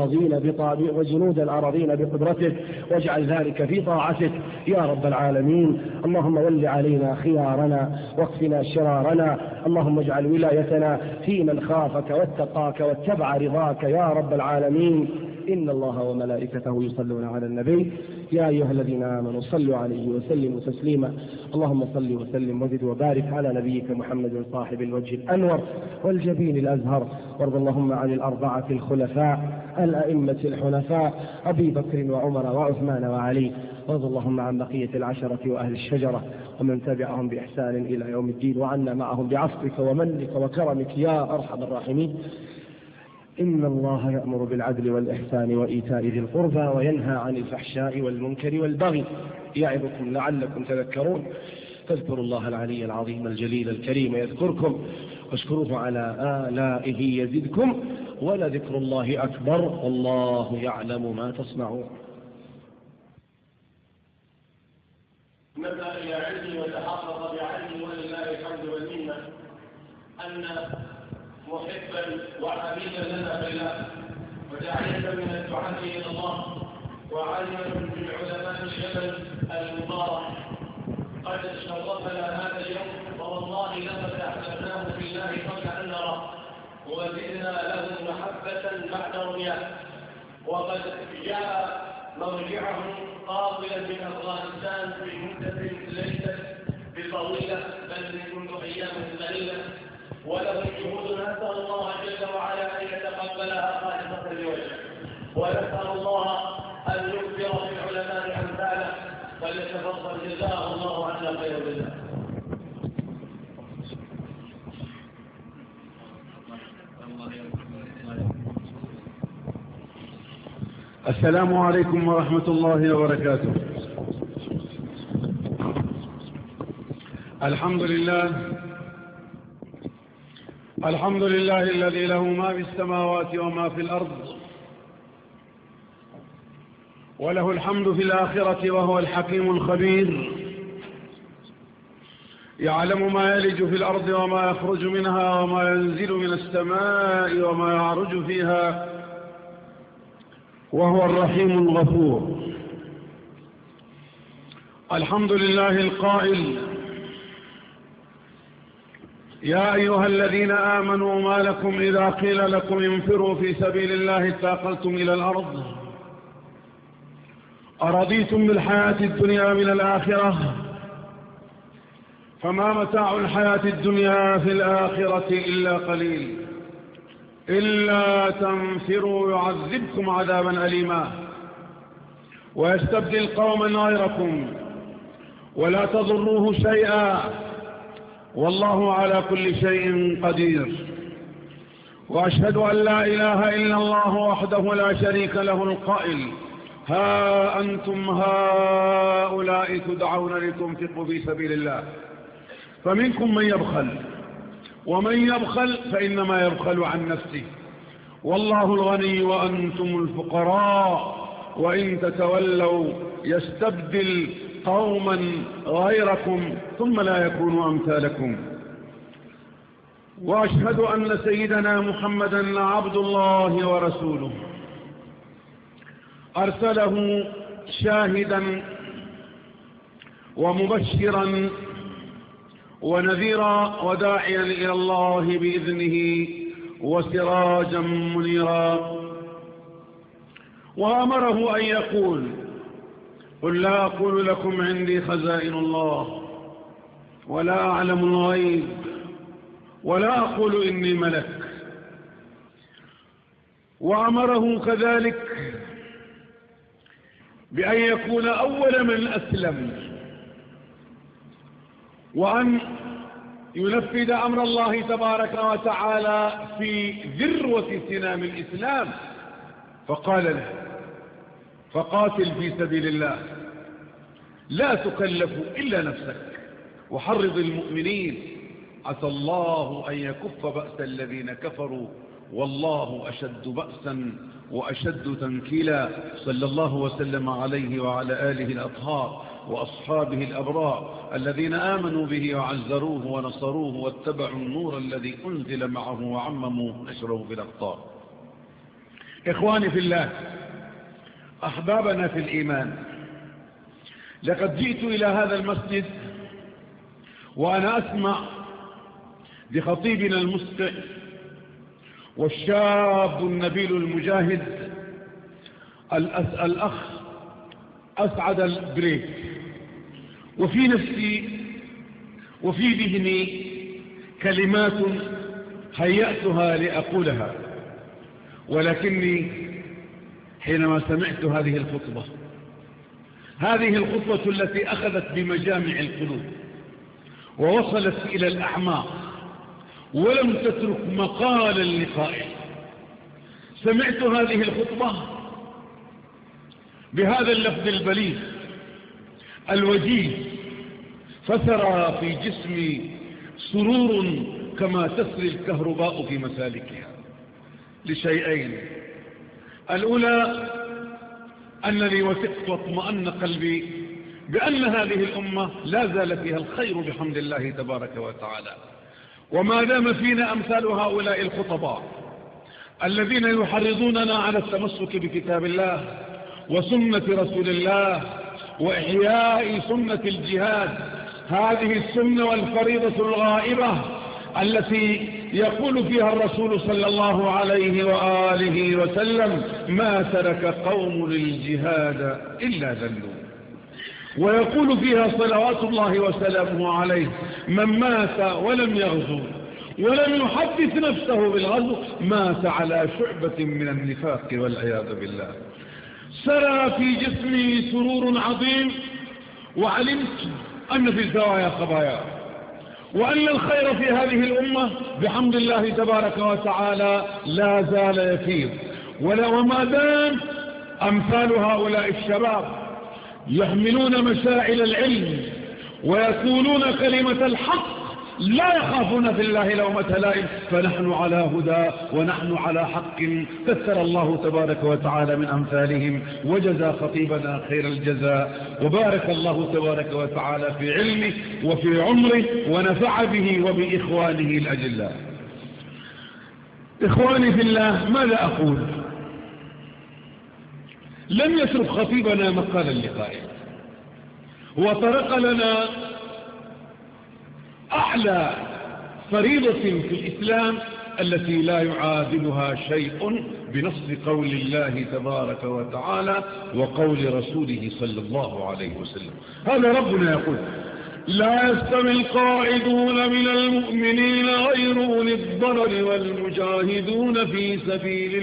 الأراضين بقدرتك، واجعل ذلك في طاعتك يا رب العالمين. اللهم ول علينا خيارنا واكفنا شرارنا، اللهم اجعل ولايتنا في من خافك واتقاك واتبع رضاك يا رب العالمين. إن الله وملائكته يصلون على النبي يا أيها الذين آمنوا صلوا عليه وسلموا تسليما. اللهم صل وسلم وزد وبارك على نبيك محمد صاحب الوجه الأنور والجبين الأزهر، وارض اللهم عن الأربعة الخلفاء الأئمة الحنفاء أبي بكر وعمر وعثمان وعلي، وارض اللهم عن بقية العشرة وأهل الشجرة ومن تبعهم بإحسان إلى يوم الدين، وعنا معهم بعفوك ومنك وكرمك يا أرحم الراحمين. إن الله يأمر بالعدل والإحسان وإيتاء ذي القربى وينهى عن الفحشاء والمنكر والبغي يعظكم لعلكم تذكرون. فاذكروا الله العلي العظيم الجليل الكريم يذكركم، واشكروه على آلائه يزدكم، ولذكر الله أكبر والله يعلم ما تصنعون. نبدأ إلى علمي وتحقق بعلمي ولله الحمد والمنة أن محبا وحبيبا لنا في الله وداعية من الدعاة إلى الله وعالما من علماء الجبل المبارك قد شرفنا هذا اليوم، والله لقد أحببناه بالله قبل أن نراه، وزدنا له محبة بعد رؤياه. وقد جاء مرجعه قابلا من أفغانستان في مدة ليست بطويلة بل منذ أيام قليلة، وله جهود نسأل الله جل وعلا أن يتقبلها خالصة لوجهه، ونسأل الله أن يكثر في العلماء أمثاله، فليتفضل جزاه الله عنا خير الجزاء. السلام عليكم ورحمة الله وبركاته. الحمد لله الذي له ما في السماوات وما في الأرض، وله الحمد في الآخرة، وهو الحكيم الخبير، يعلم ما يلج في الأرض وما يخرج منها وما ينزل من السماء وما يعرج فيها، وهو الرحيم الغفور. الحمد لله القائل: يا أيها الذين آمنوا ما لكم إذا قيل لكم انفروا في سبيل الله اثاقلتم إلى الأرض أرضيتم بالحياة الدنيا من الآخرة فما متاع الحياة الدنيا في الآخرة إلا قليل إلا تنفروا يعذبكم عذابا أليما ويستبدل قوما غيركم ولا تضروه شيئا والله على كل شيء قدير. وأشهد أن لا إله إلا الله وحده لا شريك له القائل: ها أنتم هؤلاء تدعون لتنفقوا في سبيل الله فمنكم من يبخل، ومن يبخل فإنما يبخل عن نفسه، والله الغني وأنتم الفقراء، وإن تتولوا يستبدل قوما غيركم ثم لا يكونوا أمثالكم. وأشهد أن سيدنا محمدا عبد الله ورسوله أرسله شاهدا ومبشرا ونذيرا وداعيا إلى الله بإذنه وسراجا منيرا، وأمره أن يقول: قل لا أقول لكم عندي خزائن الله ولا أعلم الغيب ولا أقول إني ملك. وأمره كذلك بأن يكون أول من أسلم، وأن ينفذ أمر الله تبارك وتعالى في ذروة سنام الإسلام، فقال له: فقاتل في سبيل الله لا تكلف إلا نفسك وحرض المؤمنين عسى الله أن يكف بأس الذين كفروا والله أشد بأسا وأشد تنكيلا. صلى الله وسلم عليه وعلى آله الأطهار وأصحابه الأبرار الذين آمنوا به وعزروه ونصروه واتبعوا النور الذي أنزل معه وعمموا نشره في الأقطار. إخواني في الله، أحبابنا في الإيمان، لقد جئت إلى هذا المسجد وأنا أسمع بخطيبنا المسقع والشاب النبيل المجاهد الأخ أسعد البريك، وفي نفسي وفي ذهني كلمات هيأتها لأقولها، ولكني حينما سمعت هذه الخطبة التي أخذت بمجامع القلوب ووصلت إلى الأعماق ولم تترك مقالا لقائل، سمعت هذه الخطبة بهذا اللفظ البليغ الوجيه، فسرى في جسمي سرور كما تسري الكهرباء في مسالكها، لشيئين: الأولى أنني وثقت واطمأن قلبي بأن هذه الأمة لا زال فيها الخير بحمد الله تبارك وتعالى، وما دام فينا أمثال هؤلاء الخطباء الذين يحرضوننا على التمسك بكتاب الله وسنة رسول الله وإحياء سنة الجهاد، هذه السنة والفريضة الغائبة التي يقول فيها الرسول صلى الله عليه وآله وسلم: ما ترك قوم الجهاد إلا ذلوا. ويقول فيها صلوات الله وسلامه عليه: من مات ولم يغزو ولم يحدث نفسه بالغزو مات على شعبة من النفاق والعياذ بالله. سرى في جسمي سرور عظيم، وعلمت أن في الزوايا خبايا، وأن الخير في هذه الأمة بحمد الله تبارك وتعالى لا زال يفيض. وما دام أمثال هؤلاء الشباب يحملون مشاعل العلم ويقولون كلمة الحق لا يخافون في الله لومة لائم، فنحن على هدى ونحن على حق. كثر الله تبارك وتعالى من أمثالهم، وجزى خطيبنا خير الجزاء، وبارك الله تبارك وتعالى في علمه وفي عمره، ونفع به وبإخوانه الأجلاء. إخواني في الله، ماذا أقول؟ لم يترك خطيبنا مقالا لقائل، وطرق لنا أعلى فريضة في الإسلام التي لا يعادلها شيء بنص قول الله تبارك وتعالى وقول رسوله صلى الله عليه وسلم. هذا ربنا يقول: لا يستوي القاعدون من المؤمنين غير أولي الضرر والمجاهدون في سبيل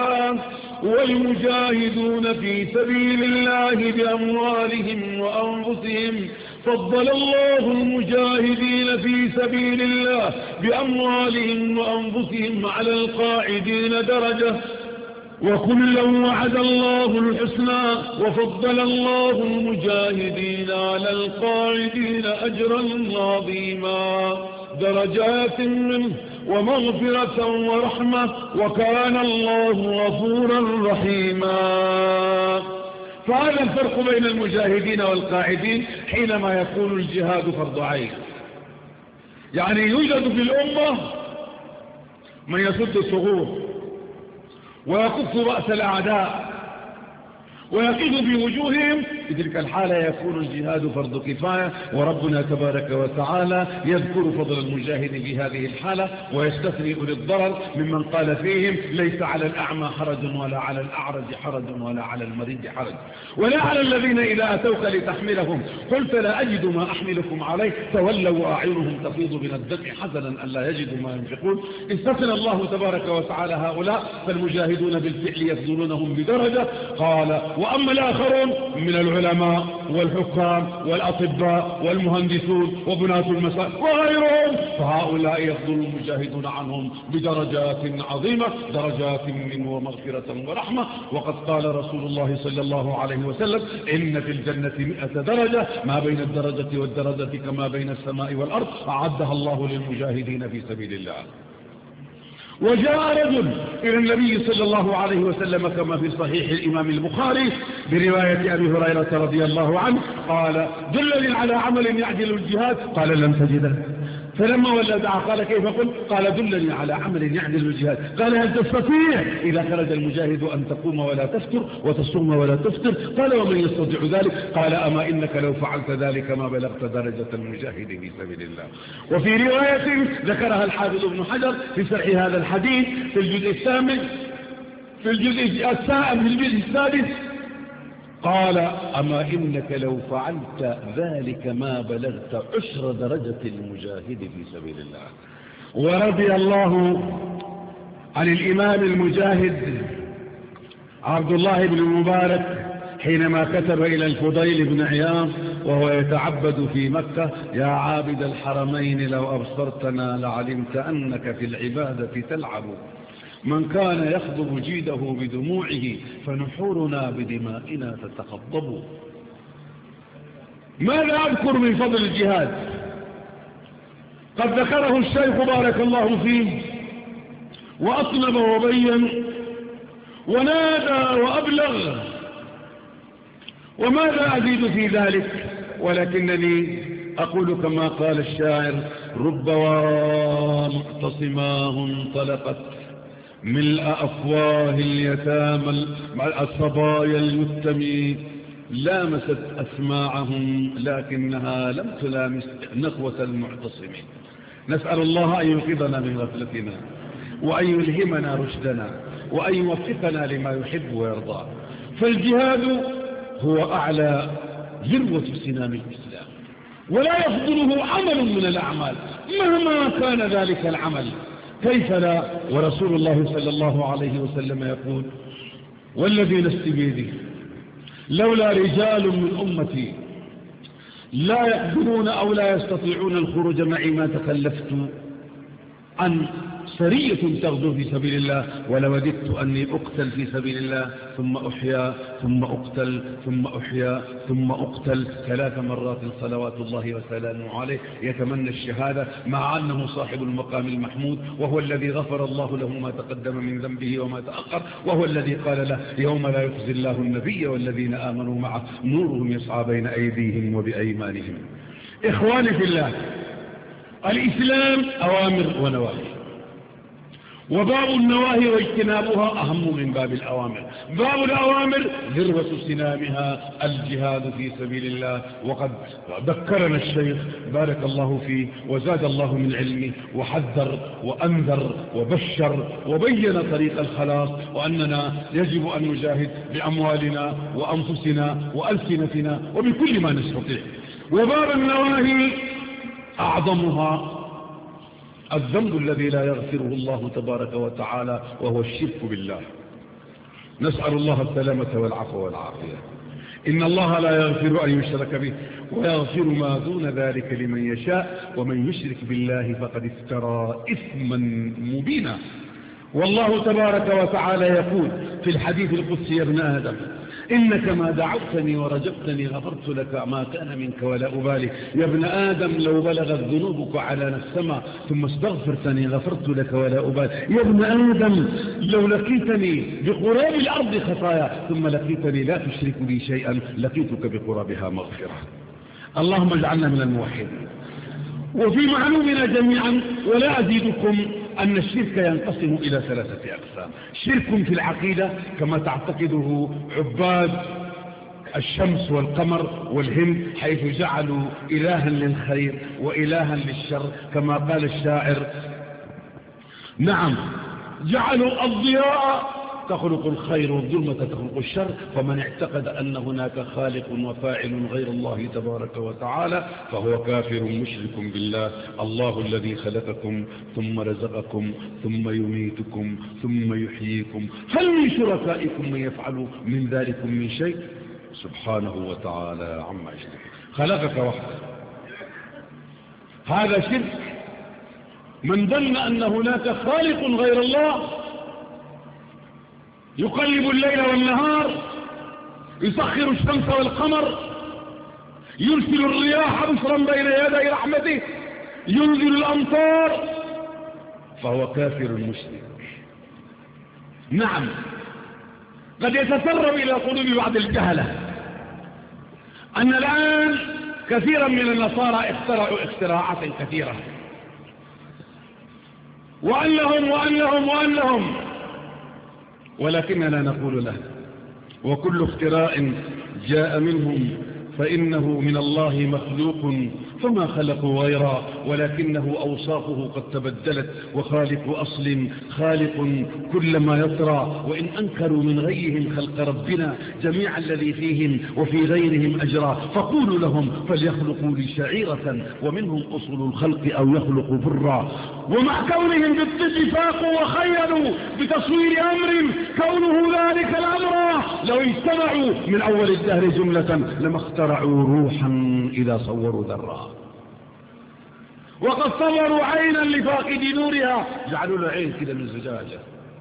الله بأموالهم وأنفسهم. فضل الله المجاهدين في سبيل الله بأموالهم وأنفسهم على القاعدين درجة، وكلا وعد الله الحسنى، وفضل الله المجاهدين على القاعدين أجرا عظيما، درجات منه ومغفرة ورحمة، وكان الله غفورا رحيما. فهذا الفرق بين المجاهدين والقاعدين حينما يكون الجهاد فرض عين. يعني يوجد في الأمة من يسد الثغور ويكف رأس الأعداء ويقيد في وجوههم، في تلك الحالة يكون الجهاد فرض كفاية، وربنا تبارك وتعالى يذكر فضل المجاهد في هذه الحالة، ويستثني أولي الضرر ممن قال فيهم: ليس على الأعمى حرج ولا على الأعرج حرج ولا على المريض حرج ولا على الذين إذا أتوك لتحملهم قلت لا أجد ما أحملكم عليه تولوا وأعينهم تفيض من الدمع حزنا ألا يجدوا ما ينفقون. استثنى الله تبارك وتعالى هؤلاء، فالمجاهدون بالفعل يفضلونهم بدرجة. قال: وأما الآخرون من العلماء والحكام والأطباء والمهندسون وبناة المساجد وغيرهم، فهؤلاء يفضل المجاهدون عنهم بدرجات عظيمة، درجات منه ومغفرة ورحمة. وقد قال رسول الله صلى الله عليه وسلم: إن في الجنة 100 درجة، ما بين الدرجة والدرجة كما بين السماء والأرض، أعدها الله للمجاهدين في سبيل الله. وجاء رجل إلى النبي صلى الله عليه وسلم كما في صحيح الإمام البخاري برواية أبي هريرة رضي الله عنه، قال: دلني على عمل يعدل الجهاد. قال: لم تجده. فلما ولى دعا قال: كيف قلت؟ قال: دلني على عمل يعدل الجهاد. قال: هل تستطيع إذا خرج المجاهد أن تقوم ولا تفطر وتصوم ولا تفطر؟ قال: ومن يستطيع ذلك؟ قال: أما إنك لو فعلت ذلك ما بلغت درجة المجاهد في سبيل الله. وفي رواية ذكرها الحافظ ابن حجر في شرح هذا الحديث في الجزء الثامن في الجزء السادس، قال: أما إنك لو فعلت ذلك ما بلغت 10 درجة المجاهد في سبيل الله. ورضي الله عن الإمام المجاهد عبد الله بن المبارك حينما كتب إلى الفضيل بن عياض وهو يتعبد في مكة: يا عابد الحرمين لو أبصرتنا لعلمت أنك في العبادة تلعب، من كان يخضب جيده بدموعه فنحورنا بدمائنا تتخضب. ماذا أذكر من فضل الجهاد؟ قد ذكره الشيخ بارك الله فيه وأطلب وبين ونادى وأبلغ، وماذا أزيد في ذلك؟ ولكنني أقول كما قال الشاعر: رب ومعتصماه انطلقت ملء أفواه اليتامى الصبايا اليتم لامست أسماعهم لكنها لم تلامس نخوة المعتصمين. نسأل الله أن ينقذنا من غفلتنا وأن يلهمنا رشدنا وأن يوفقنا لما يحب ويرضى. فالجهاد هو أعلى ذروة سنام الإسلام، ولا يفضله عمل من الأعمال مهما كان ذلك العمل، كيف لا؟ ورسول الله صلى الله عليه وسلم يقول: والذي نفسي بيده لولا رجال من أمتي لا يقدرون أو لا يستطيعون الخروج معي ما تكلفت عن سرية تغدو في سبيل الله، ولوددت أني أقتل في سبيل الله ثم أحيا ثم أقتل ثم أحيا ثم أقتل 3 مرات صلوات الله وسلامه عليه، يتمنى الشهادة مع أنه صاحب المقام المحمود، وهو الذي غفر الله له ما تقدم من ذنبه وما تأخر، وهو الذي قال له: يوم لا يخزي الله النبي والذين آمنوا معه نورهم يسعى بين أيديهم وبأيمانهم. إخواني في الله، الإسلام أوامر ونواهي، وباب النواهي واجتنابها أهم من باب الأوامر. باب الأوامر ذروة سنامها الجهاد في سبيل الله، وقد ذكرنا الشيخ بارك الله فيه وزاد الله من علمه وحذر وأنذر وبشر وبين طريق الخلاص، وأننا يجب أن نجاهد بأموالنا وأنفسنا وألسنتنا وبكل ما نستطيع. وباب النواهي أعظمها الذنب الذي لا يغفره الله تبارك وتعالى، وهو الشرك بالله. نسأل الله السلامة والعفو والعافية. إن الله لا يغفر أن يشرك به ويغفر ما دون ذلك لمن يشاء، ومن يشرك بالله فقد افترى إثما مبينا. والله تبارك وتعالى يقول في الحديث القدسي: يا ابن آدم إنك ما دعوتني ورجبتني غفرت لك ما كان منك ولا أبالي. يا ابن آدم لو بلغت ذنوبك عنان السماء ثم استغفرتني غفرت لك ولا أبالي. يا ابن آدم لو لقيتني بقراب الأرض خطايا ثم لقيتني لا تشرك بي شيئا لقيتك بقرابها مغفرة. اللهم اجعلنا من الموحدين. وفي معلومنا جميعا ولا أزيدكم أن الشرك ينقسم إلى 3 أقسام: شرك في العقيدة كما تعتقده عباد الشمس والقمر والهند، حيث جعلوا إلها للخير وإلها للشر، كما قال الشاعر: نعم جعلوا الضياء تخلق الخير والظلمة تخلق الشر، فمن اعتقد أن هناك خالق وفاعل غير الله تبارك وتعالى فهو كافر مشرك بالله. الله الذي خلقكم ثم رزقكم ثم يميتكم ثم يحييكم، هل من شركائكم من يفعل من ذلك من شيء؟ سبحانه وتعالى عما يشركون. خلقك وحده، هذا شرك. من ظن أن هناك خالق غير الله يقلب الليل والنهار، يسخر الشمس والقمر، يرسل الرياح بشرا بين يدي رحمته، ينزل الأمطار، فهو كافر مشرك. نعم قد يتسرب إلى قلوب بعض الجهلة أن الآن كثيرا من النصارى اخترعوا اختراعات كثيرة، وأنهم ولكننا نقول له: وكل اختراع جاء منهم فإنه من الله مخلوق، فما خلقوا غيره ولكنه أوصافه قد تبدلت، وخالق أصل خالق كل ما يطرى، وإن أنكروا من غيرهم خلق ربنا جميع الذي فيهم وفي غيرهم أجرى، فقولوا لهم فليخلقوا لي شعيرة ومنهم أصل الخلق أو يخلق برا. ومع كونهم بالطب فاقوا وخيلوا بتصوير أمر كونه ذلك الأمر، لو اجتمعوا من أول الدهر جملة لما اخترعوا روحا إذا صوروا ذرة. وقد صوروا عينا لفاقد نورها، جعلوا له عين كده من زجاجة،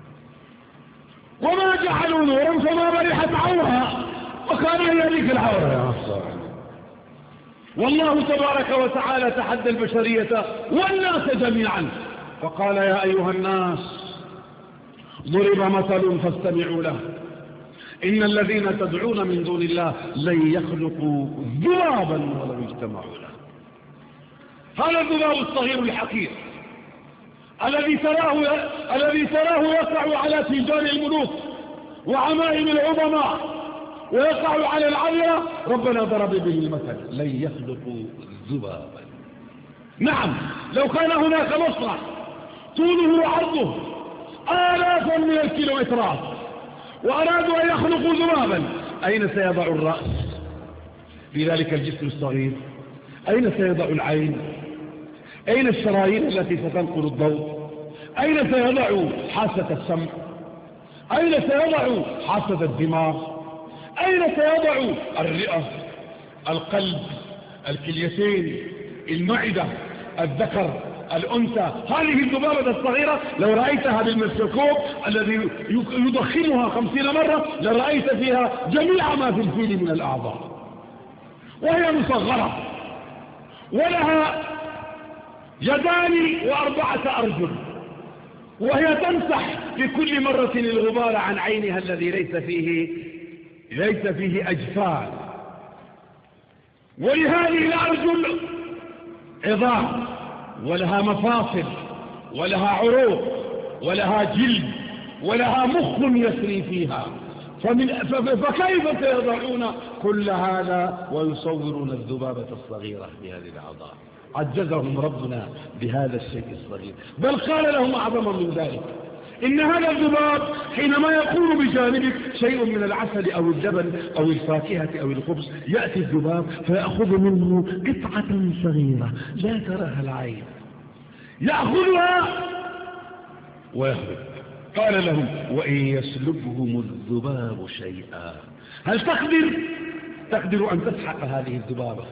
وما جعلوا نورا فما برحت عورها، وكان هي ذيك العورة يا أصلا. والله تبارك وتعالى تحدى البشرية والناس جميعا فقال: يا أيها الناس ضرب مثل فاستمعوا له، إن الذين تدعون من دون الله لن يخلقوا ذبابا ولو اجتمعوا له. هذا الذباب الصغير الحقير الذي تراه يقع على تيجان الملوك وعمائم العظماء ويقع على العذرة، ربنا ضرب به المثل: لن يخلقوا ذبابا. نعم، لو كان هناك مسرح طوله وعرضه آلافا من الكيلومترات وأرادوا أن يخلقوا ذبابا، أين سيضع الرأس في ذلك الجسم الصغير؟ أين سيضع العين؟ أين الشرايين التي ستنقل الضوء؟ أين سيضع حاسة السمع؟ أين سيضع حاسة الدماغ؟ أين سيضع الرئة، القلب، الكليتين، المعدة، الذكر، الأنثى؟ هذه الذبابة الصغيرة لو رأيتها بالميكروسكوب الذي يضخمها 50 مرة لرأيت فيها جميع ما في الفيل من الأعضاء، وهي مصغرة ولها يدان و4 أرجل، وهي تمسح في كل مرة الغبار عن عينها الذي ليس فيه أجفان. ولهذه الأرجل عظام، ولها مفاصل، ولها عروق، ولها جلد، ولها مخ يسري فيها. فكيف سيضعون كل هذا ويصورون الذبابة الصغيرة بهذه الأعضاء؟ عجزهم ربنا بهذا الشيء الصغير، بل قال لهم أعظم من ذلك: إن هذا الذباب حينما يكون بجانبك شيء من العسل أو اللبن أو الفاكهة أو الخبز، يأتي الذباب فيأخذ منه قطعة صغيرة لا تراها العين، يأخذها ويهرب. قال لهم: وإن يسلبهم الذباب شيئا. هل تقدر أن تسحق هذه الذبابة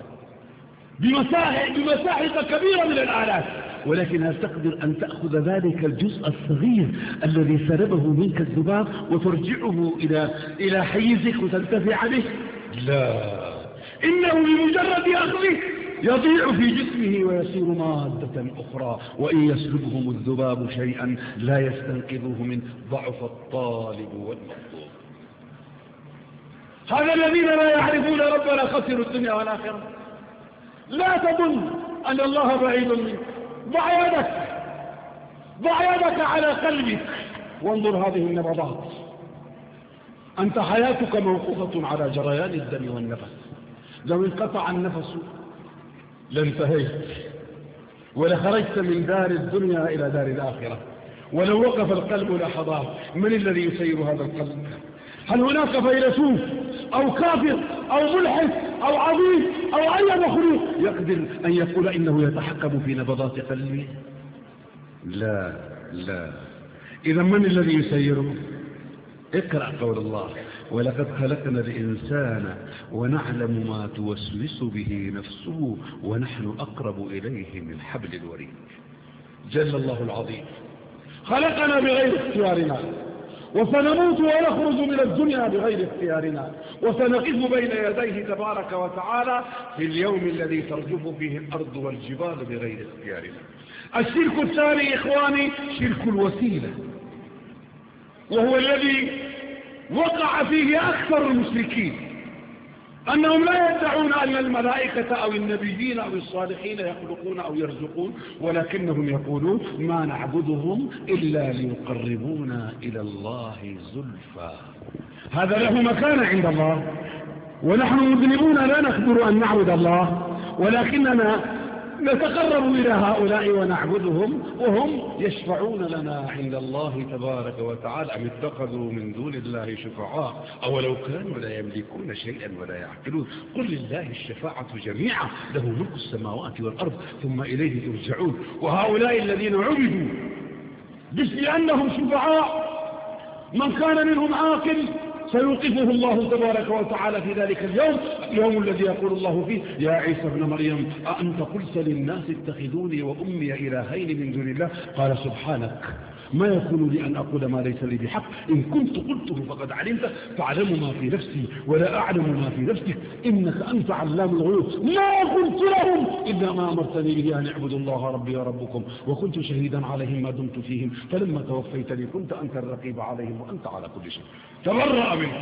بمساحق كبيرة من الآلات؟ ولكن هل تقدر أن تأخذ ذلك الجزء الصغير الذي سلبه منك الذباب وترجعه إلى حيزك وتنتفع به؟ لا، إنه بمجرد أخذه يضيع في جسمه ويصير مادة أخرى. وإن يسلبهم الذباب شيئا لا يستنقذوه منه، ضعف الطالب والمطلوب. هذا الذين لا يعرفون ربنا خسروا الدنيا والآخرة. لا تظن أن الله بعيد منك، ضع يدك على قلبك وانظر هذه النبضات. أنت حياتك موقوفة على جريان الدم والنفس، لو انقطع النفس لانتهيت ولخرجت من دار الدنيا إلى دار الآخرة. ولو وقف القلب لحظات، من الذي يسير هذا القلب؟ هل هناك فيلسوف أو كافر أو ملحد أو عظيم أو أي مخلوق يقدر أن يقول إنه يتحكم في نبضات قلبه؟ لا. إذا من الذي يسيره؟ اقرأ قول الله: ولقد خلقنا الإنسان ونعلم ما توسوس به نفسه ونحن أقرب إليه من حبل الوريد. جل الله العظيم خلقنا بغير اختيارنا، وسنموت ونخرج من الدنيا بغير اختيارنا، وسنقف بين يديه تبارك وتعالى في اليوم الذي ترجف فيه الأرض والجبال بغير اختيارنا. الشرك الثاني إخواني شرك الوسيلة، وهو الذي وقع فيه أكثر المشركين، أنهم لا يدعون أن الملائكة أو النبيين أو الصالحين يخلقون أو يرزقون، ولكنهم يقولون: ما نعبدهم إلا ليقربونا إلى الله زلفى. هذا له مكان عند الله، ونحن مذنبون لا نقدر أن نعبد الله، ولكننا نتقرب إلى هؤلاء ونعبدهم وهم يشفعون لنا عند الله تبارك وتعالى. أم اتخذوا من دون الله شفعاء أولو كانوا لا يملكون شيئا ولا يعقلون. قل لله الشفاعة جميعا، له ملك السماوات والأرض ثم إليه ترجعون. وهؤلاء الذين عبدوا بأنهم شفعاء، من كان منهم عاقل سيوقفه الله تبارك وتعالى في ذلك اليوم الذي يقول الله فيه: يا عيسى ابن مريم أأنت قلت للناس اتخذوني وأمي إلهين من دون الله؟ قال: سبحانك، ما يكون لي أن أقول ما ليس لي بحق، إن كنت قلته فقد علمت، تعلم ما في نفسي ولا أعلم ما في نفسك، إنك أنت علام الغيوب. ما قلت لهم إلا ما أمرتني به، أن اعبدوا الله ربي وربكم، وكنت شهيدا عليهم ما دمت فيهم، فلما توفيتني كنت أنت الرقيب عليهم وأنت على كل شيء. تبرأ منه.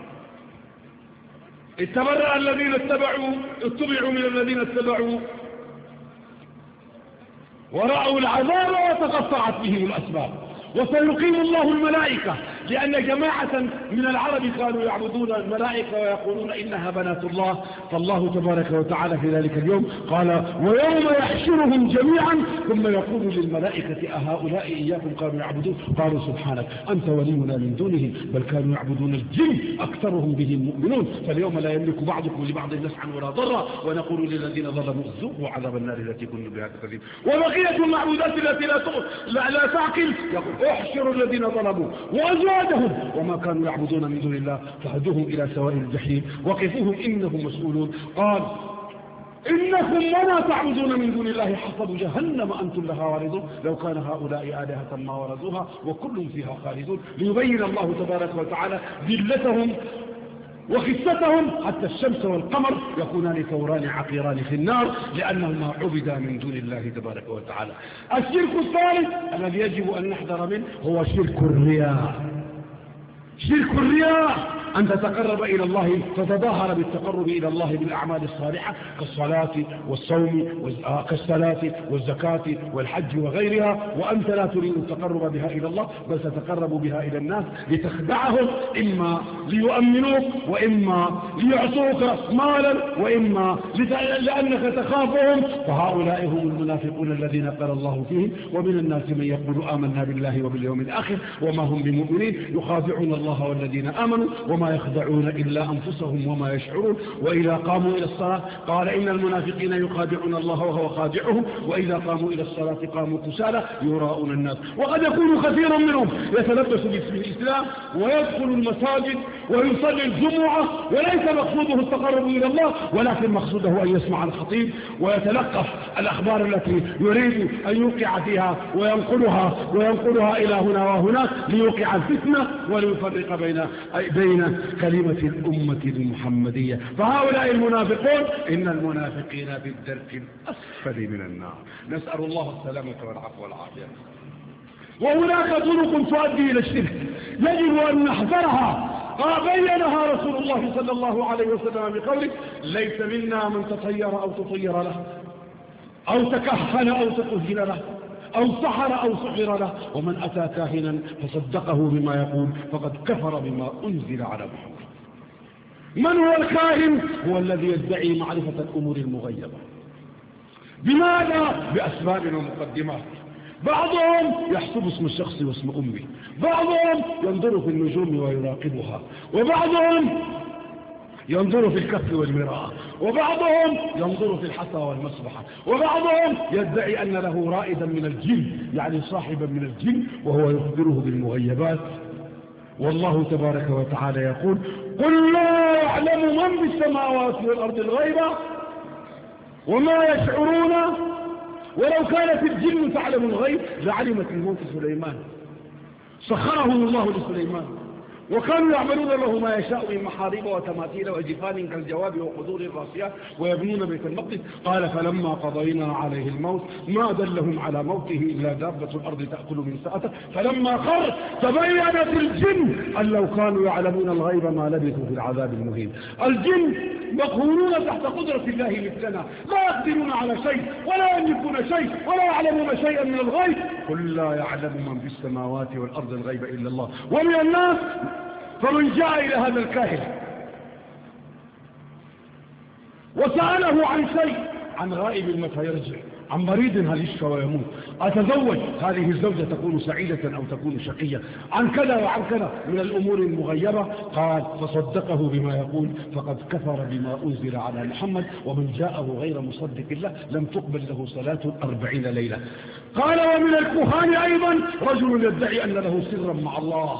اتبرأ الذين اتبعوا من الذين اتبعوا ورأوا العذاب وتقطعت بهم الأسباب. وسيقيم الله الملائكة، لأن جماعة من العرب كانوا يعبدون الملائكة ويقولون إنها بنات الله. فالله تبارك وتعالى في ذلك اليوم قال ويوم يحشرهم جميعا ثم يقول للملائكة أهؤلاء إياكم كانوا يعبدون قالوا سبحانك أنت ولينا من دونهم بل كانوا يعبدون الجن أكثرهم بهم مؤمنون فاليوم لا يملك بعضكم لبعض نفعا ولا ضرا ونقول للذين ظلموا ذوقوا عذاب النار التي كنتم بها تكذبون. وبقية المعبودات التي لا تعقل يقول احشروا الذين ظلموا وأزواجهم وما كانوا يعبدون من دون الله فهدوهم إلى سواء الجحيم وقفوهم إنهم مسؤولون. قال إنكم وما تعبدون من دون الله حصب جهنم أنتم لها واردون لو كان هؤلاء آلهة ما وردوها وكل فيها خالدون. ليبين الله تبارك وتعالى ذلتهم وخستهم حتى الشمس والقمر يكونان ثوران عقيران في النار لأنهما عبدا من دون الله تبارك وتعالى. الشرك الثالث الذي يجب أن نحذر منه هو شرك الرياء. شرك الرياء أن تتقرب إلى الله تتظاهر بالتقرب إلى الله بالأعمال الصالحة كالصلاة والصوم كالصلاة والزكاة والحج وغيرها وأنت لا تريد التقرب بها إلى الله بل تتقرب بها إلى الناس لتخدعهم إما ليؤمنوك وإما ليعطوك مالا وإما لأنك تخافهم. فهؤلاء هم المنافقون الذين قال الله فيهم ومن الناس من يقول آمنا بالله وباليوم الآخر وما هم بمؤمنين يخادعون الله والذين آمنوا وما يخدعون إلا أنفسهم وما يشعرون. وإذا قاموا إلى الصلاة قال إن المنافقين يخادعون الله وهو خادعهم وإذا قاموا إلى الصلاة قاموا كسالى يراءون الناس. وقد يكون كثير منهم يتلبس باسم الإسلام ويدخل المساجد ويصلي الجمعة وليس مقصوده التقرب إلى الله ولكن مقصوده أن يسمع الخطيب ويتلقف الأخبار التي يريد أن يوقع فيها وينقلها إلى هنا وهناك ليوقع الفتنة وليفرق بين كلمة الأمة المحمدية. فهؤلاء المنافقون إن المنافقين في الدرك الأسفل من النار نسأل الله السلامة والعفو والعافية. وهناك طرق تؤدي إلى الشرك يجب أن نحذرها بينها رسول الله صلى الله عليه وسلم بقوله ليس منا من تطير أو تطير له أو تكهن أو تكهن له أو سحر أو سحر له ومن أتى كاهنا فصدقه بما يقول فقد كفر بما أنزل على محمد. من هو الكاهن؟ هو الذي يدعي معرفة الأمور المغيبة. بماذا؟ بأسباب ومقدمات. بعضهم يحسب اسم الشخص واسم أمه، بعضهم ينظر في النجوم ويراقبها، وبعضهم ينظر في الكف والمراءة، وبعضهم ينظر في الحصى والمصبحة، وبعضهم يدعي أن له رائدا من الجن يعني صاحبا من الجن وهو يخبره بالمغيبات. والله تبارك وتعالى يقول قل لا يعلم من في السماوات والأرض الغيبة وما يشعرون ولو كانت الجن تعلم الغيب لعلمت الموت سليمان سخره الله لسليمان وكانوا يعملون له ما يشاء من محاريب وتماثيل وجفان كالجواب وقدور الراسيات ويبنون بيت المقدس. قال فلما قضينا عليه الموت ما دلهم على موته إلا دابة الأرض تأكل من سأته فلما خر تبينت الجن أن لو كانوا يعلمون الغيب ما لبثوا في العذاب المهين. الجن مقهورون تحت قدرة الله مثلنا لا يقدرون على شيء ولا يملكون شيء ولا يعلمون شيئا من الغيب. قل لا يعلم من في السماوات والأرض الغيب إلا الله. ومن الناس فمن جاء إلى هذا الكاهن وسأله عن شيء عن غائب متى يرجع عن مريض هل يشفى ويموت أتزوج هذه الزوجة تكون سعيدة أو تكون شقية عن كذا وعن كذا من الأمور المغيبة. قال فصدقه بما يقول فقد كفر بما أنزل على محمد ومن جاءه غير مصدق الله لم تقبل له صلاة 40 ليلة. قال ومن الكهان أيضا رجل يدعي أن له سرا مع الله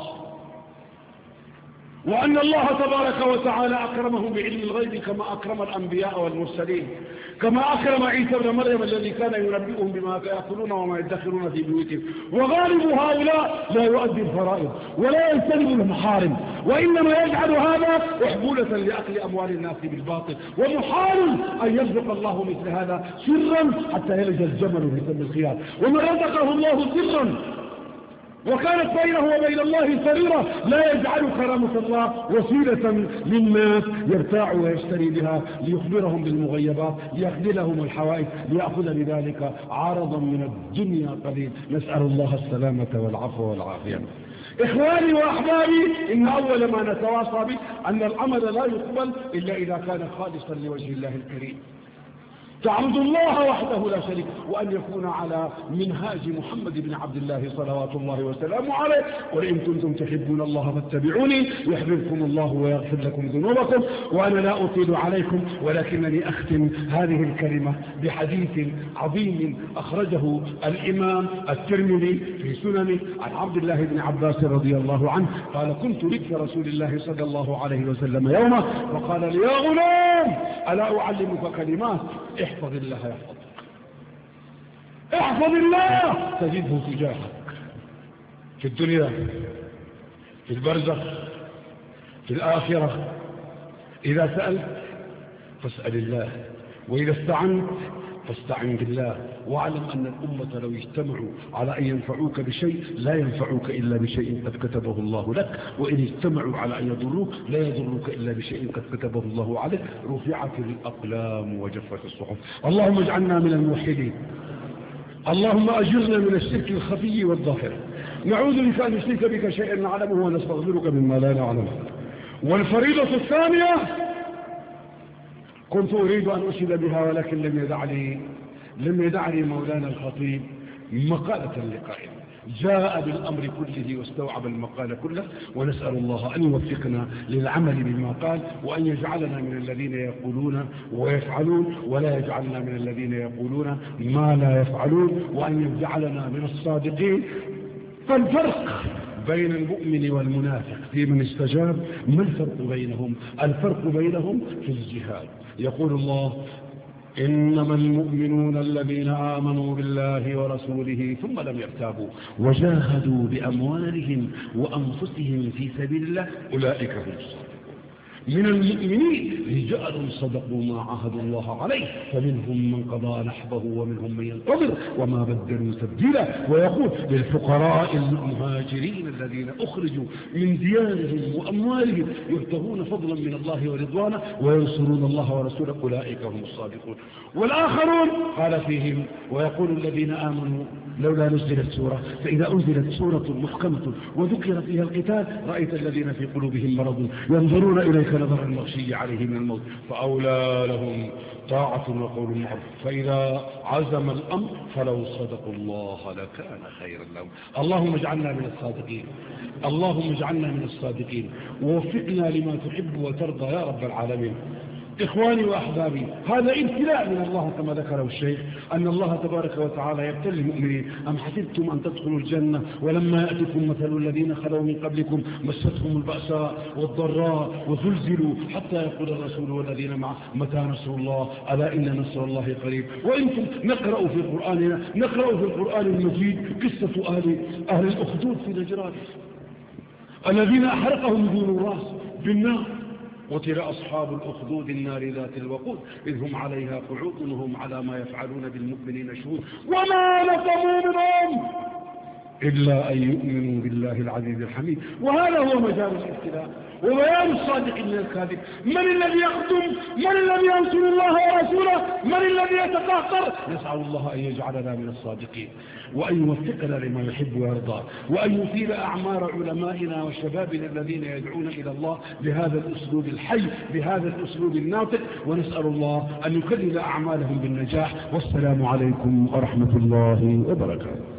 وأن الله تبارك وتعالى أكرمه بعلم الغيب كما أكرم الأنبياء والمرسلين كما أكرم عيسى بن مريم الذي كان ينبئهم بما يأكلون وما يدخرون في بيوتهم. وغالب هؤلاء لا يؤدي الفرائض ولا يجتنب المحارم وإنما يجعل هذا أحبولة لأكل أموال الناس بالباطل. ومحال أن يرزق الله مثل هذا سرا حتى يلج الجمل في سم الخياط. ومن رزقه الله سرا وكانت بينه وبين الله صغيرة، لا يجعل كرامة الله وسيلة للناس يرتاع ويشتري بها ليخبرهم بالمغيبات، ليخذلهم الحوائج، ليأخذ بذلك عارضا من الدنيا قليل. نسأل الله السلامة والعفو والعافية. إخواني وأحبابي، إن أول ما نتواصى به أن العمل لا يقبل إلا إذا كان خالصا لوجه الله الكريم، تعبد الله وحده لا شريك، وأن يكون على منهاج محمد بن عبد الله صلوات الله وسلامه عليه. قل إن كنتم تحبون الله فاتبعوني يحببكم الله ويغفر لكم ذنوبكم. وأنا لا أطيل عليكم، ولكنني أختم هذه الكلمة بحديث عظيم أخرجه الإمام الترمذي في سننه عن عبد الله بن عباس رضي الله عنه قال: كنت رفق رسول الله صلى الله عليه وسلم يوما فقال لي: يا غلام، ألا أعلمك كلمات؟ احفظ الله يحفظك، احفظ الله تجده تجاهك في الدنيا، في البرزخ، في الآخرة. إذا سألت فاسأل الله، وإذا استعنت فاستعن بالله. واعلم أن الأمة لو اجتمعوا على أن ينفعوك بشيء لا ينفعوك إلا بشيء قد كتبه الله لك، وإن اجتمعوا على أن يضروك لا يضروك إلا بشيء قد كتبه الله عليك. رفعت الأقلام وجفت الصحف. اللهم اجعلنا من الموحدين، اللهم أجرنا من الشرك الخفي والظاهر، نعوذ بك أن نشرك بك شيئا نعلمه ونستغفرك مما لا نعلمه. والفريضة الثانية كنت أريد أن أشهد بها، ولكن لم يدعني مولانا الخطيب مقالة لقائل جاء بالأمر كله واستوعب المقال كله. ونسأل الله أن يوفقنا للعمل بما قال، وأن يجعلنا من الذين يقولون ويفعلون، ولا يجعلنا من الذين يقولون ما لا يفعلون، وأن يجعلنا من الصادقين. فالفرق بين المؤمن والمنافق في من استجاب، ما الفرق بينهم؟ الفرق بينهم في الجهاد. يقول الله: إنما المؤمنون الذين آمنوا بالله ورسوله ثم لم يرتابوا وجاهدوا بأموالهم وأنفسهم في سبيل الله أولئك هم الصادقون. من المؤمنين رجال صدقوا ما عاهدوا الله عليه، فمنهم من قضى نحبه ومنهم من ينتظر وما بدلوا تبديلا. ويقول: للفقراء المهاجرين الذين أخرجوا من ديارهم وأموالهم يبتغون فضلا من الله ورضوانه وينصرون الله ورسوله أولئك هم الصادقون. والآخرون قال فيهم: ويقول الذين آمنوا لولا نزلت سورة، فإذا أنزلت سورة محكمة وذكر فيها القتال رأيت الذين في قلوبهم مرض ينظرون إليك نظر المغشي عليه من الموت فأولى لهم طاعة وقول معروف، فإذا عزم الأمر فلو صدقوا الله لكان خيرا لهم. اللهم اجعلنا من الصادقين، اللهم اجعلنا من الصادقين، ووفقنا لما تحب وترضى يا رب العالمين. إخواني وأحبابي، هذا ابتلاء من الله كما ذكره الشيخ، أن الله تبارك وتعالى يبتلي المؤمنين. أم حسبتم أن تدخلوا الجنة ولما يأتكم مثل الذين خلوا من قبلكم مستهم البأساء والضراء وزلزلوا حتى يقول الرسول والذين معه متى نصر الله ألا إن نصر الله قريب. وإنتم نقرأ في قرآننا، نقرأ في القرآن المجيد قصة أهل الأخدود في نجران الذين أحرقهم ذو الراس بالنار. قتل أصحاب الأخدود النار ذات الوقود إذ هم عليها قعود وهم على ما يفعلون بالمؤمنين شهود وما نقموا منهم إلا أن يؤمنوا بالله العزيز الحميد. وهذا هو مجال الابتلاء وبيان الصادق من الكاذب. من الذي يخدم؟ من الذي ينصر الله ورسوله؟ من الذي يتقهقر؟ نسأل الله أن يجعلنا من الصادقين، وأن يوفقنا لما يحب ويرضى، وأن يثير أعمار علمائنا وشبابنا الذين يدعون إلى الله بهذا الأسلوب الحي، بهذا الأسلوب الناطق. ونسأل الله أن يكلل أعمالهم بالنجاح. والسلام عليكم ورحمة الله وبركاته.